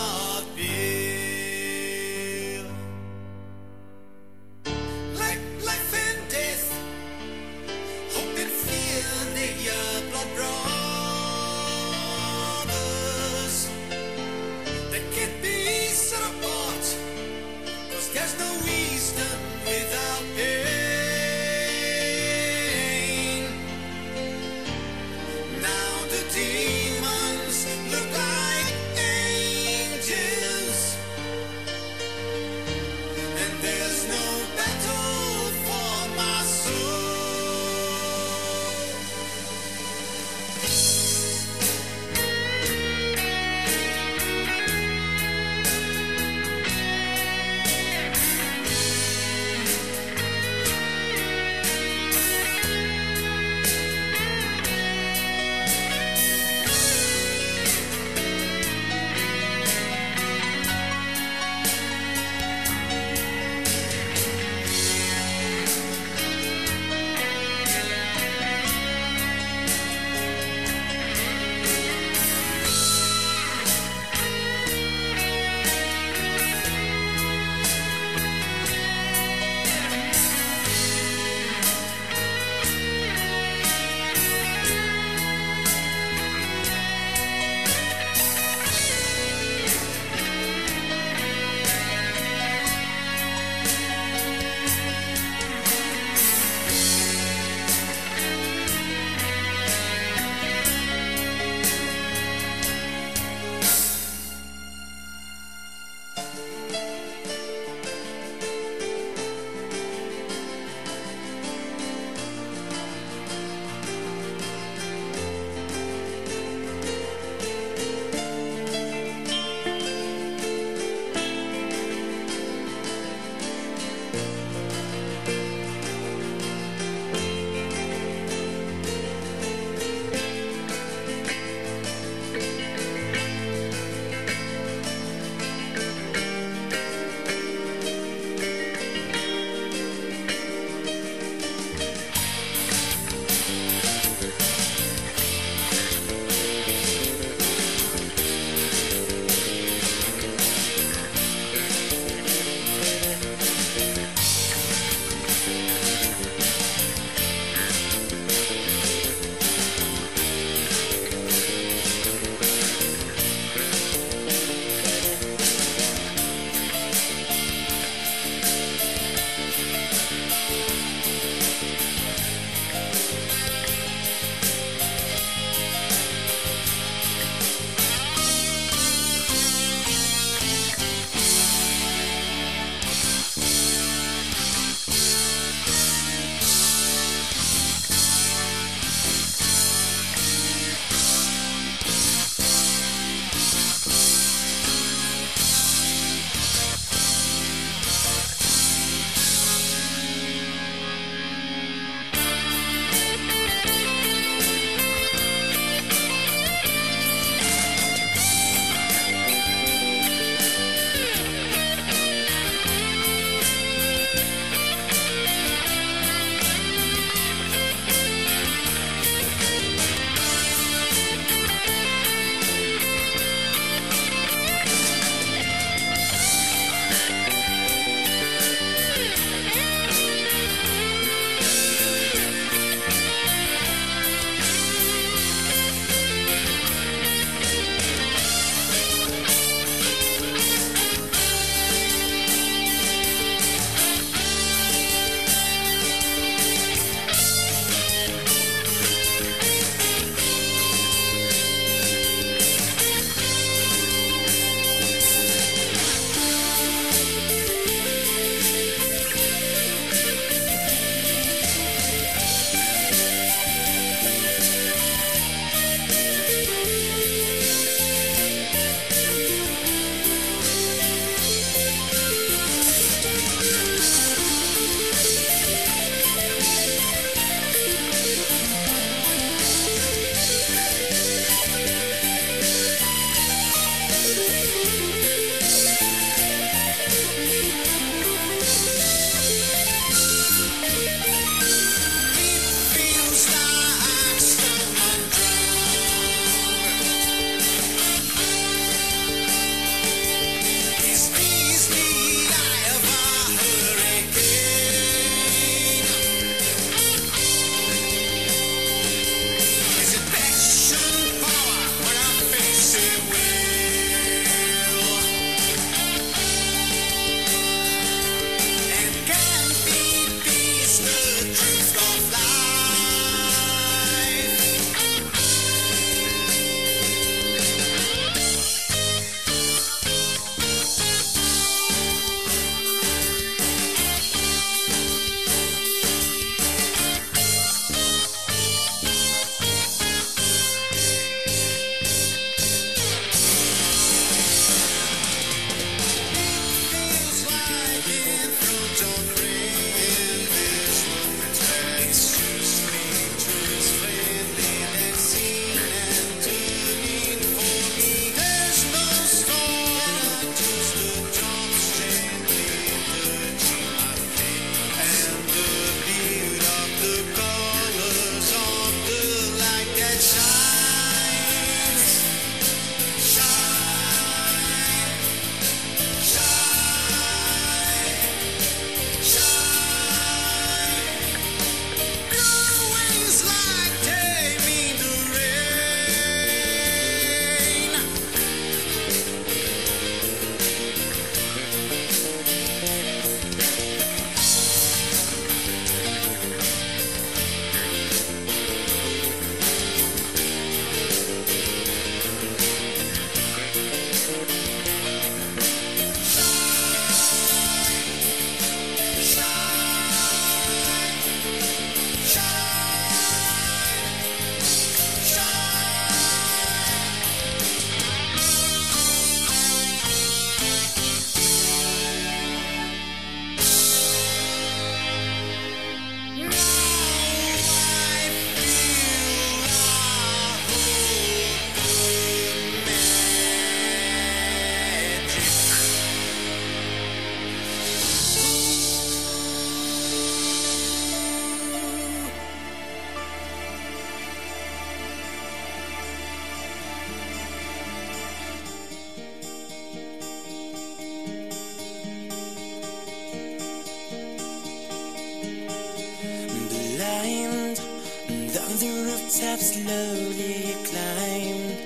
Speaker 10: I've slowly climbed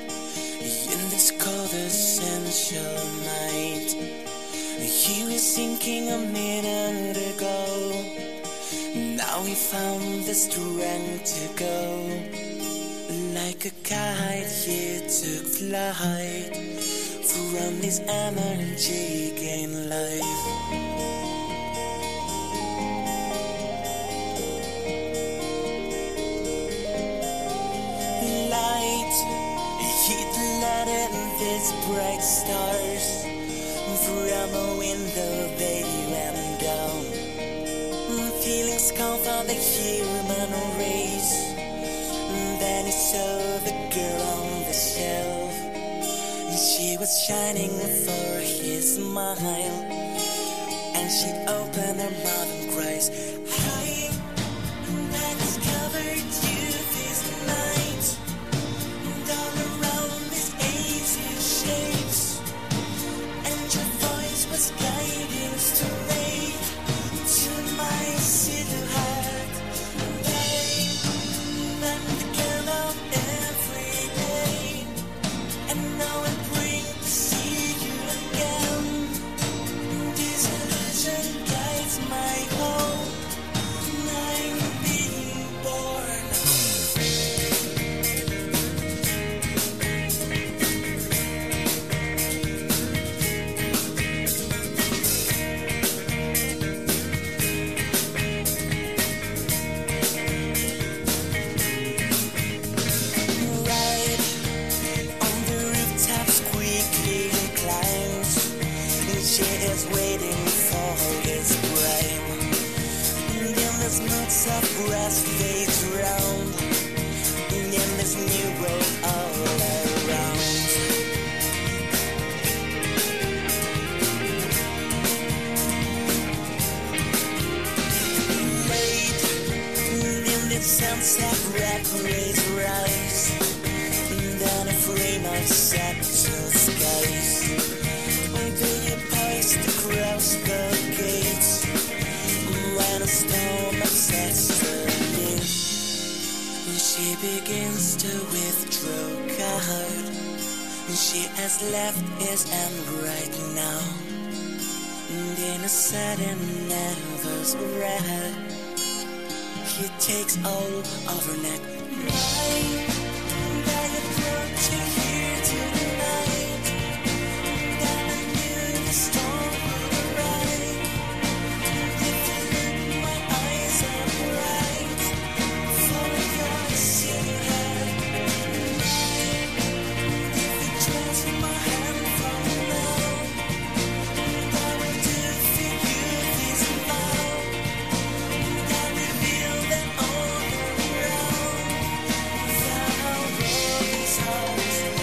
Speaker 10: in this cold essential night. He was thinking a minute ago. Now he found the strength to go. Like a kite, he took flight from this energy gain life. These bright stars from a window they went down. Feelings come from the human race. Then he saw the girl on the shelf. She was shining for his smile, and she opened her mouth and cries, "Hi, I discovered you this night, and all around this hazy shapes, and your voice was guiding straight to my silhouette. And I'm the girl of every day, and now I bring to see you again. This illusion guides my home, and I'm being born." Right on the rooftops quickly he climbs, and she is waiting for his prime. And in the smooth soft grass they drown, and in this new world all around. red rays rise, down a frame of settled skies. Do you post across the gates when a storm upsets the news? She begins to withdraw guard. She has left his end right now, and in a sudden nervous red, he takes all of her neck. I approach you here tonight, that I knew the storm would arrive. If you look, my eyes are bright, for I gotta see you have. If you trust my hand from now, I will do for you this vow, that reveal that all around, without all these hearts.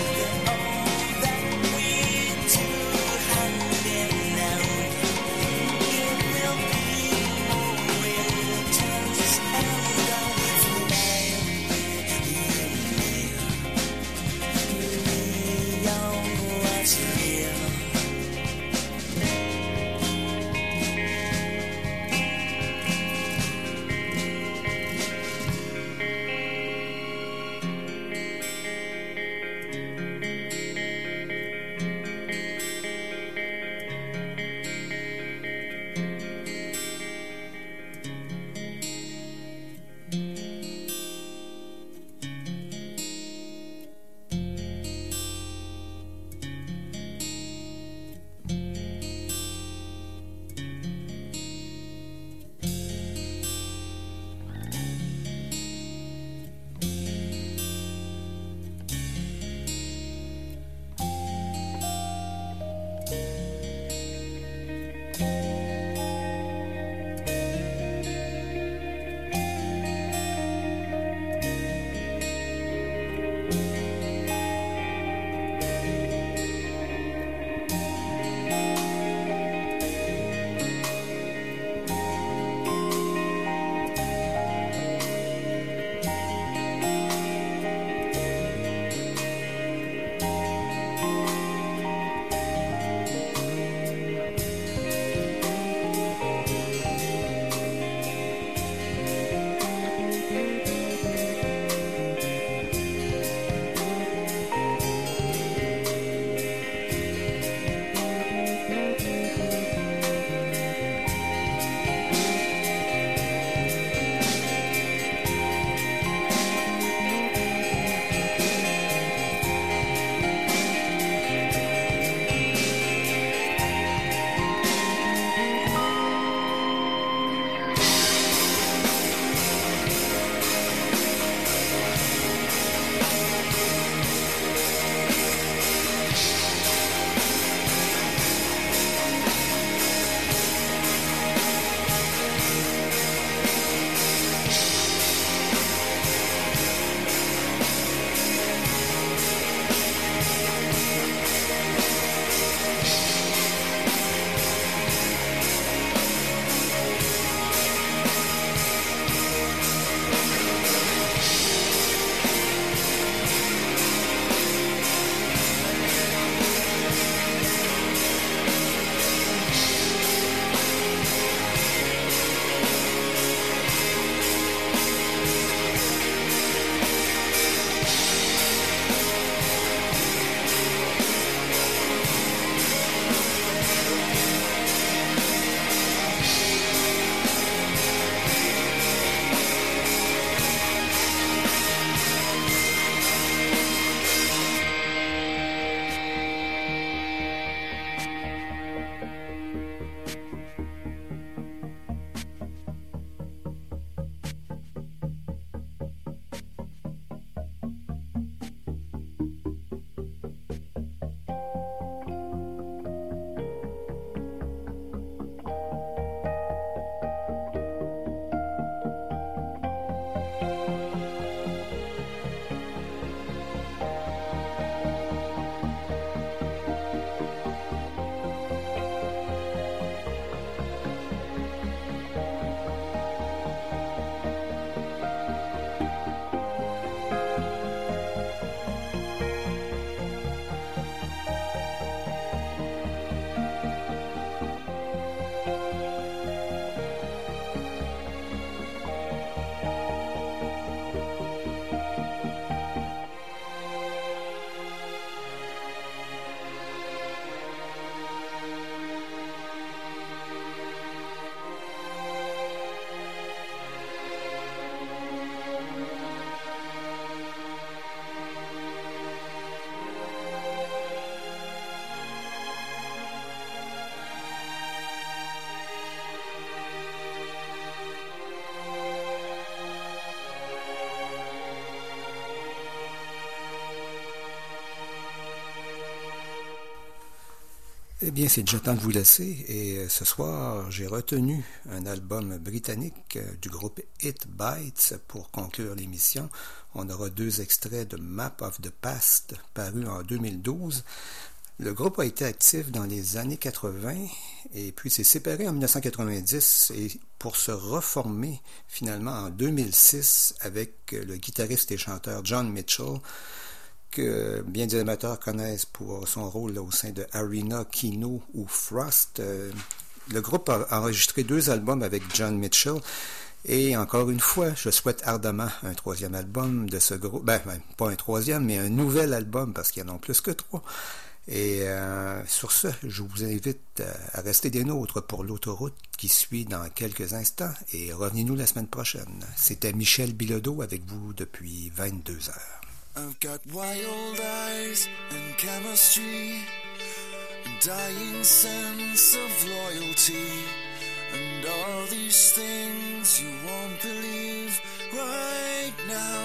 Speaker 2: Eh bien, c'est déjà temps de vous laisser et ce soir, j'ai retenu un album britannique du groupe It Bites pour conclure l'émission. On aura 2 extraits de Map of the Past paru en 2012. Le groupe a été actif dans les années 80 et puis s'est séparé en 1990 et pour se reformer finalement en 2006 avec le guitariste et chanteur John Mitchell, que bien des amateurs connaissent pour son rôle au sein de Arena, Kino ou Frost. Le groupe a enregistré 2 albums avec John Mitchell et encore une fois, je souhaite ardemment un 3e album de ce groupe. Ben, pas un 3e, mais un nouvel album parce qu'il y en a plus que 3. Et sur ce, je vous invite à rester des nôtres pour l'autoroute qui suit dans quelques instants et revenez-nous la semaine prochaine. C'était Michel Bilodeau avec vous depuis 22 heures.
Speaker 10: I've got wild eyes and chemistry, a dying sense of loyalty, and all these things you won't believe right now.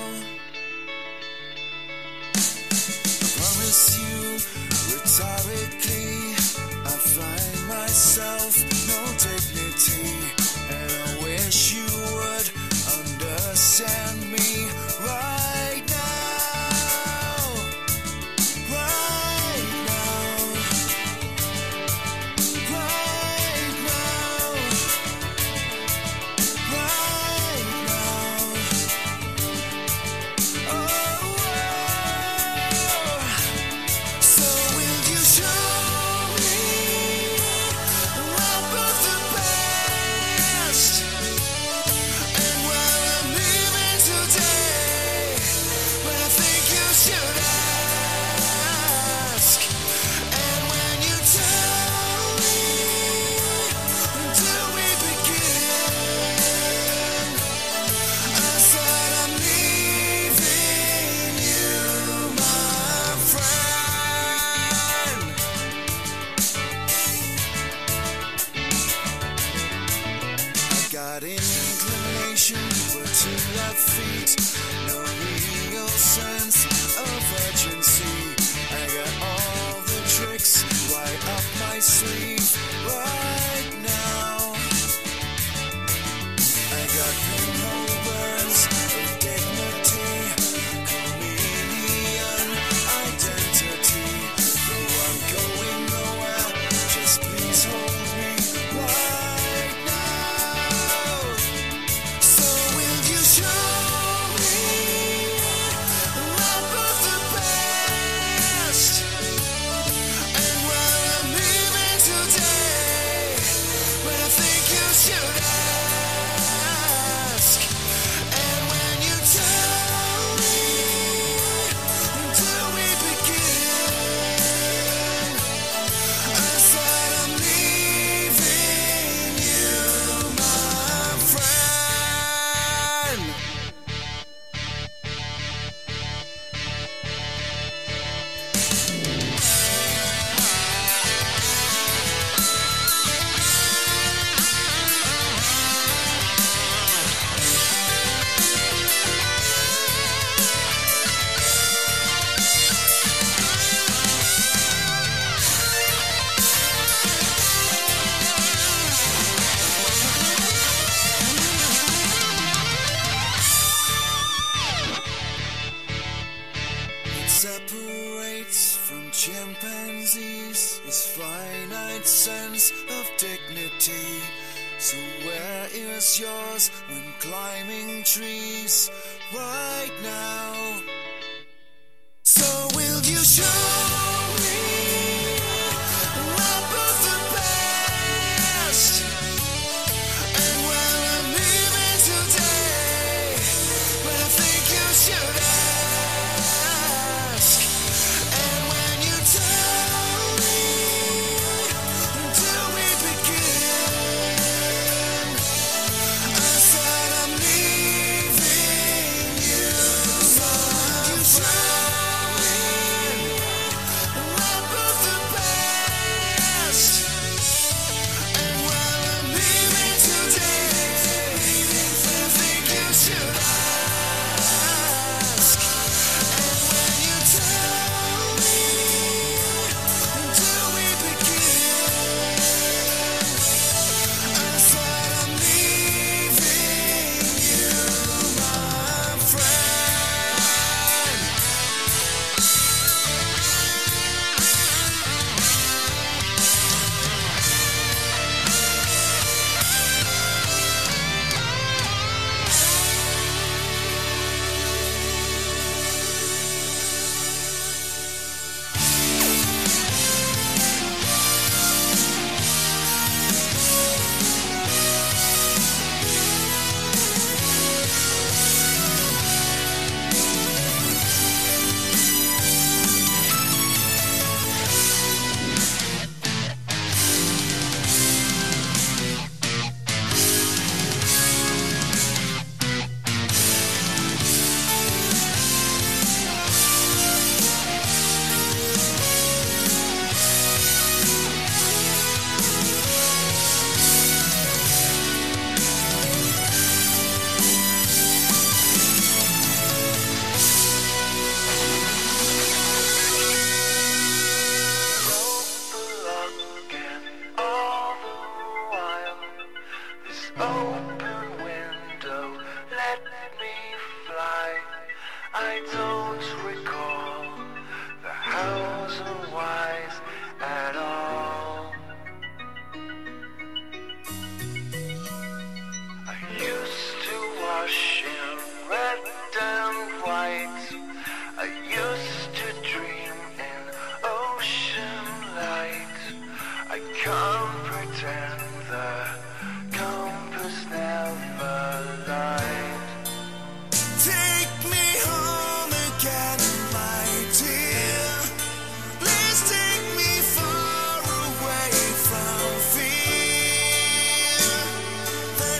Speaker 10: I promise you, rhetorically, I find myself no dignity, and I wish you would understand me right now. Got inclination for 2 left feet, no real sense of urgency. I got all the tricks right up my sleeve right now. I got pinhole burns of dignity, chameleon identity. Though I'm going nowhere, just please hold me right now. So will you show me a map of the past, and where I'm leaving today, when I think you should ask, and when you tell me, do we begin? I said I'm leaving you, my friend. What separates from chimpanzees is finite sense of dignity. So where is yours when climbing trees right now? So will you show me a map of the past, and where I'm leaving today, when I think you should ask, and when you tell me, do we begin? I said I'm leaving you, my friend.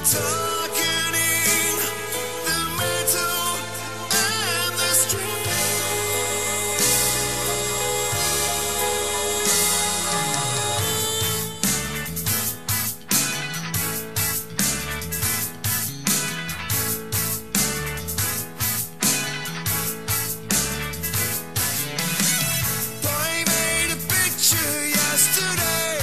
Speaker 10: darkening the meadow and the stream. I made a picture yesterday.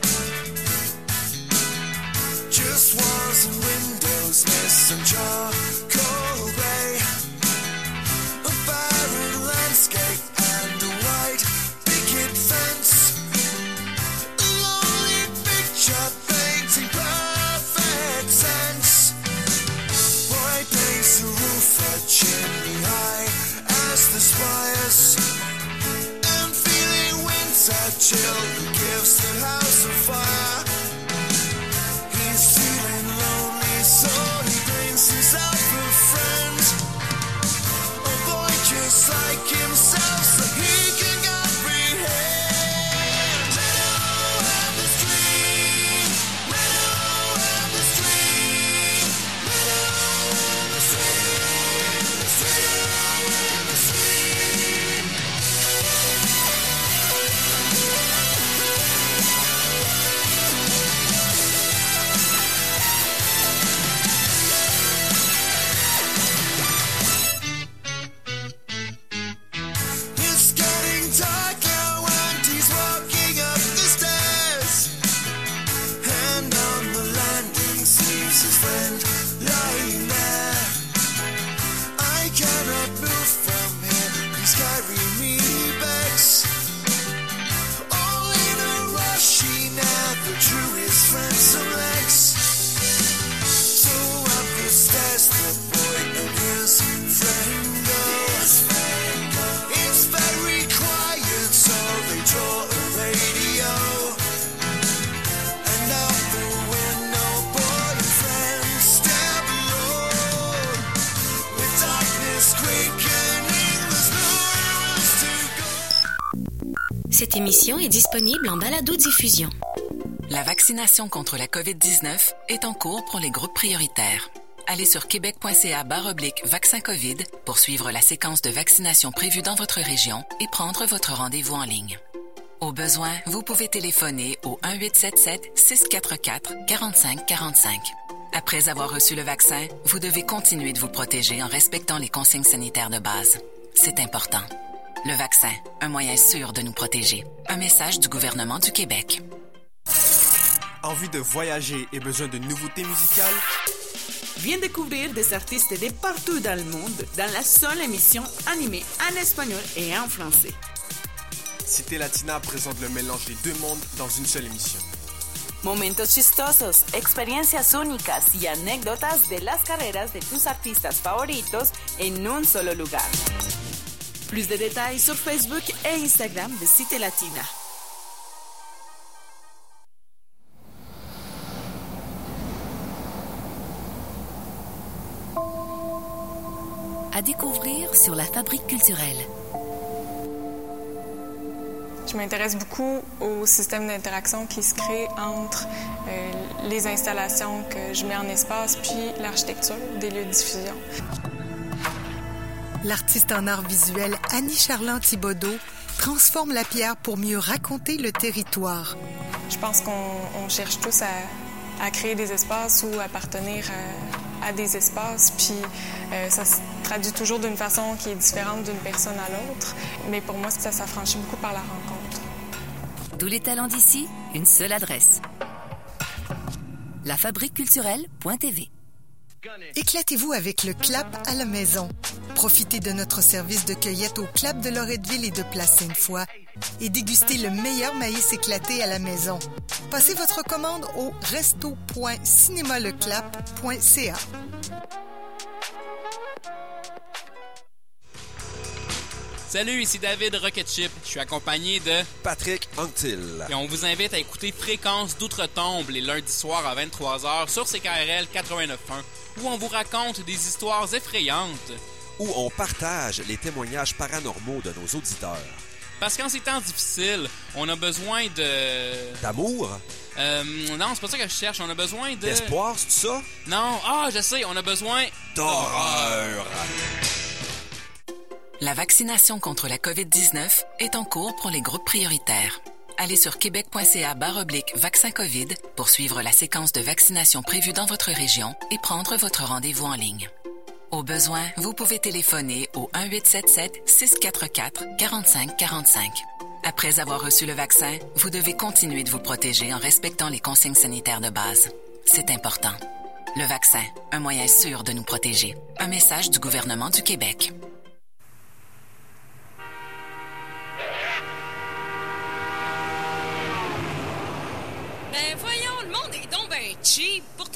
Speaker 10: Just walls and windows, mist and charcoal gray. A barren landscape and a white picket fence. A lonely picture painting perfect sense. White place, a roof, a chimney high as the spires. And feeling winter chill that gives the house a fire. He's feeling lonely, so he brings himself a friend. A boy just like himself, so he can comprehend. Meadow and the stream, meadow and the stream, meadow and the stream, the meadow and the stream. It's getting dark now and he's walking up the stairs. And on the landing sees his friend lying there. I cannot move from here, please carry me back. All in a rush, he never drew his friend some legs. So up the stairs the boy and his friend go. It's very quiet, so they draw a radio. And out the window, boy and friend step alone. With darkness quakening, there's nowhere else to go.
Speaker 12: Cette émission est disponible en balado-diffusion.
Speaker 1: La vaccination contre la COVID-19 est en cours pour les groupes prioritaires. Allez sur québec.ca/vaccin COVID pour suivre la séquence de vaccination prévue dans votre région et prendre votre rendez-vous en ligne. Au besoin, vous pouvez téléphoner au 1-877-644-4545. Après avoir reçu le vaccin, vous devez continuer de vous protéger en respectant les consignes sanitaires de base. C'est important. Le vaccin, un moyen sûr de nous protéger. Un message du gouvernement du Québec.
Speaker 13: Envie de voyager et besoin de nouveautés musicales?
Speaker 14: Viens découvrir des artistes de partout dans le monde dans la seule émission animée en espagnol et en français.
Speaker 13: Cité Latina présente le mélange des deux mondes dans une seule émission.
Speaker 15: Momentos chistosos, experiencias únicas y anécdotas de las carreras de tus artistas favoritos en un solo lugar.
Speaker 14: Plus de détails sur Facebook et Instagram de Cité Latina.
Speaker 12: À découvrir sur la Fabrique culturelle.
Speaker 16: Je m'intéresse beaucoup au système d'interaction qui se crée entre les installations que je mets en espace puis l'architecture des lieux de diffusion.
Speaker 17: L'artiste en art visuel Annie Charland-Thibodeau transforme la pierre pour mieux raconter le territoire.
Speaker 16: Je pense qu'on cherche tous à créer des espaces ou appartenir à des espaces, puis ça se traduit toujours d'une façon qui est différente d'une personne à l'autre. Mais pour moi, ça s'affranchit beaucoup par la rencontre.
Speaker 12: Tous les talents d'ici, une seule adresse. lafabriqueculturelle.tv.
Speaker 17: Éclatez-vous avec le clap à la maison. Profitez de notre service de cueillette au clap de Loretteville et de Place Sainte-Foy et dégustez le meilleur maïs éclaté à la maison. Passez votre commande au resto.cinémaleclap.ca.
Speaker 18: Salut, ici David Rocketship. Je suis accompagné de
Speaker 19: Patrick Anctil.
Speaker 18: Et on vous invite à écouter Fréquence d'Outre-Tombe les lundis soirs à 23h sur CKRL 89.1 où on vous raconte des histoires effrayantes.
Speaker 19: Où on partage les témoignages paranormaux de nos auditeurs.
Speaker 18: Parce qu'en ces temps difficiles, on a besoin de...
Speaker 19: d'amour,
Speaker 18: Non, c'est pas ça que je cherche. On a besoin de...
Speaker 19: D'espoir, c'est ça?
Speaker 18: Non. Ah, je sais, on a besoin...
Speaker 19: d'horreur.
Speaker 1: La vaccination contre la COVID-19 est en cours pour les groupes prioritaires. Allez sur québec.ca/vaccin COVID pour suivre la séquence de vaccination prévue dans votre région et prendre votre rendez-vous en ligne. Au besoin, vous pouvez téléphoner au 1-877-644-4545. Après avoir reçu le vaccin, vous devez continuer de vous protéger en respectant les consignes sanitaires de base. C'est important. Le vaccin, un moyen sûr de nous protéger. Un message du gouvernement du Québec.
Speaker 20: Ben voyons, le monde est donc ben cheap. Pourtant,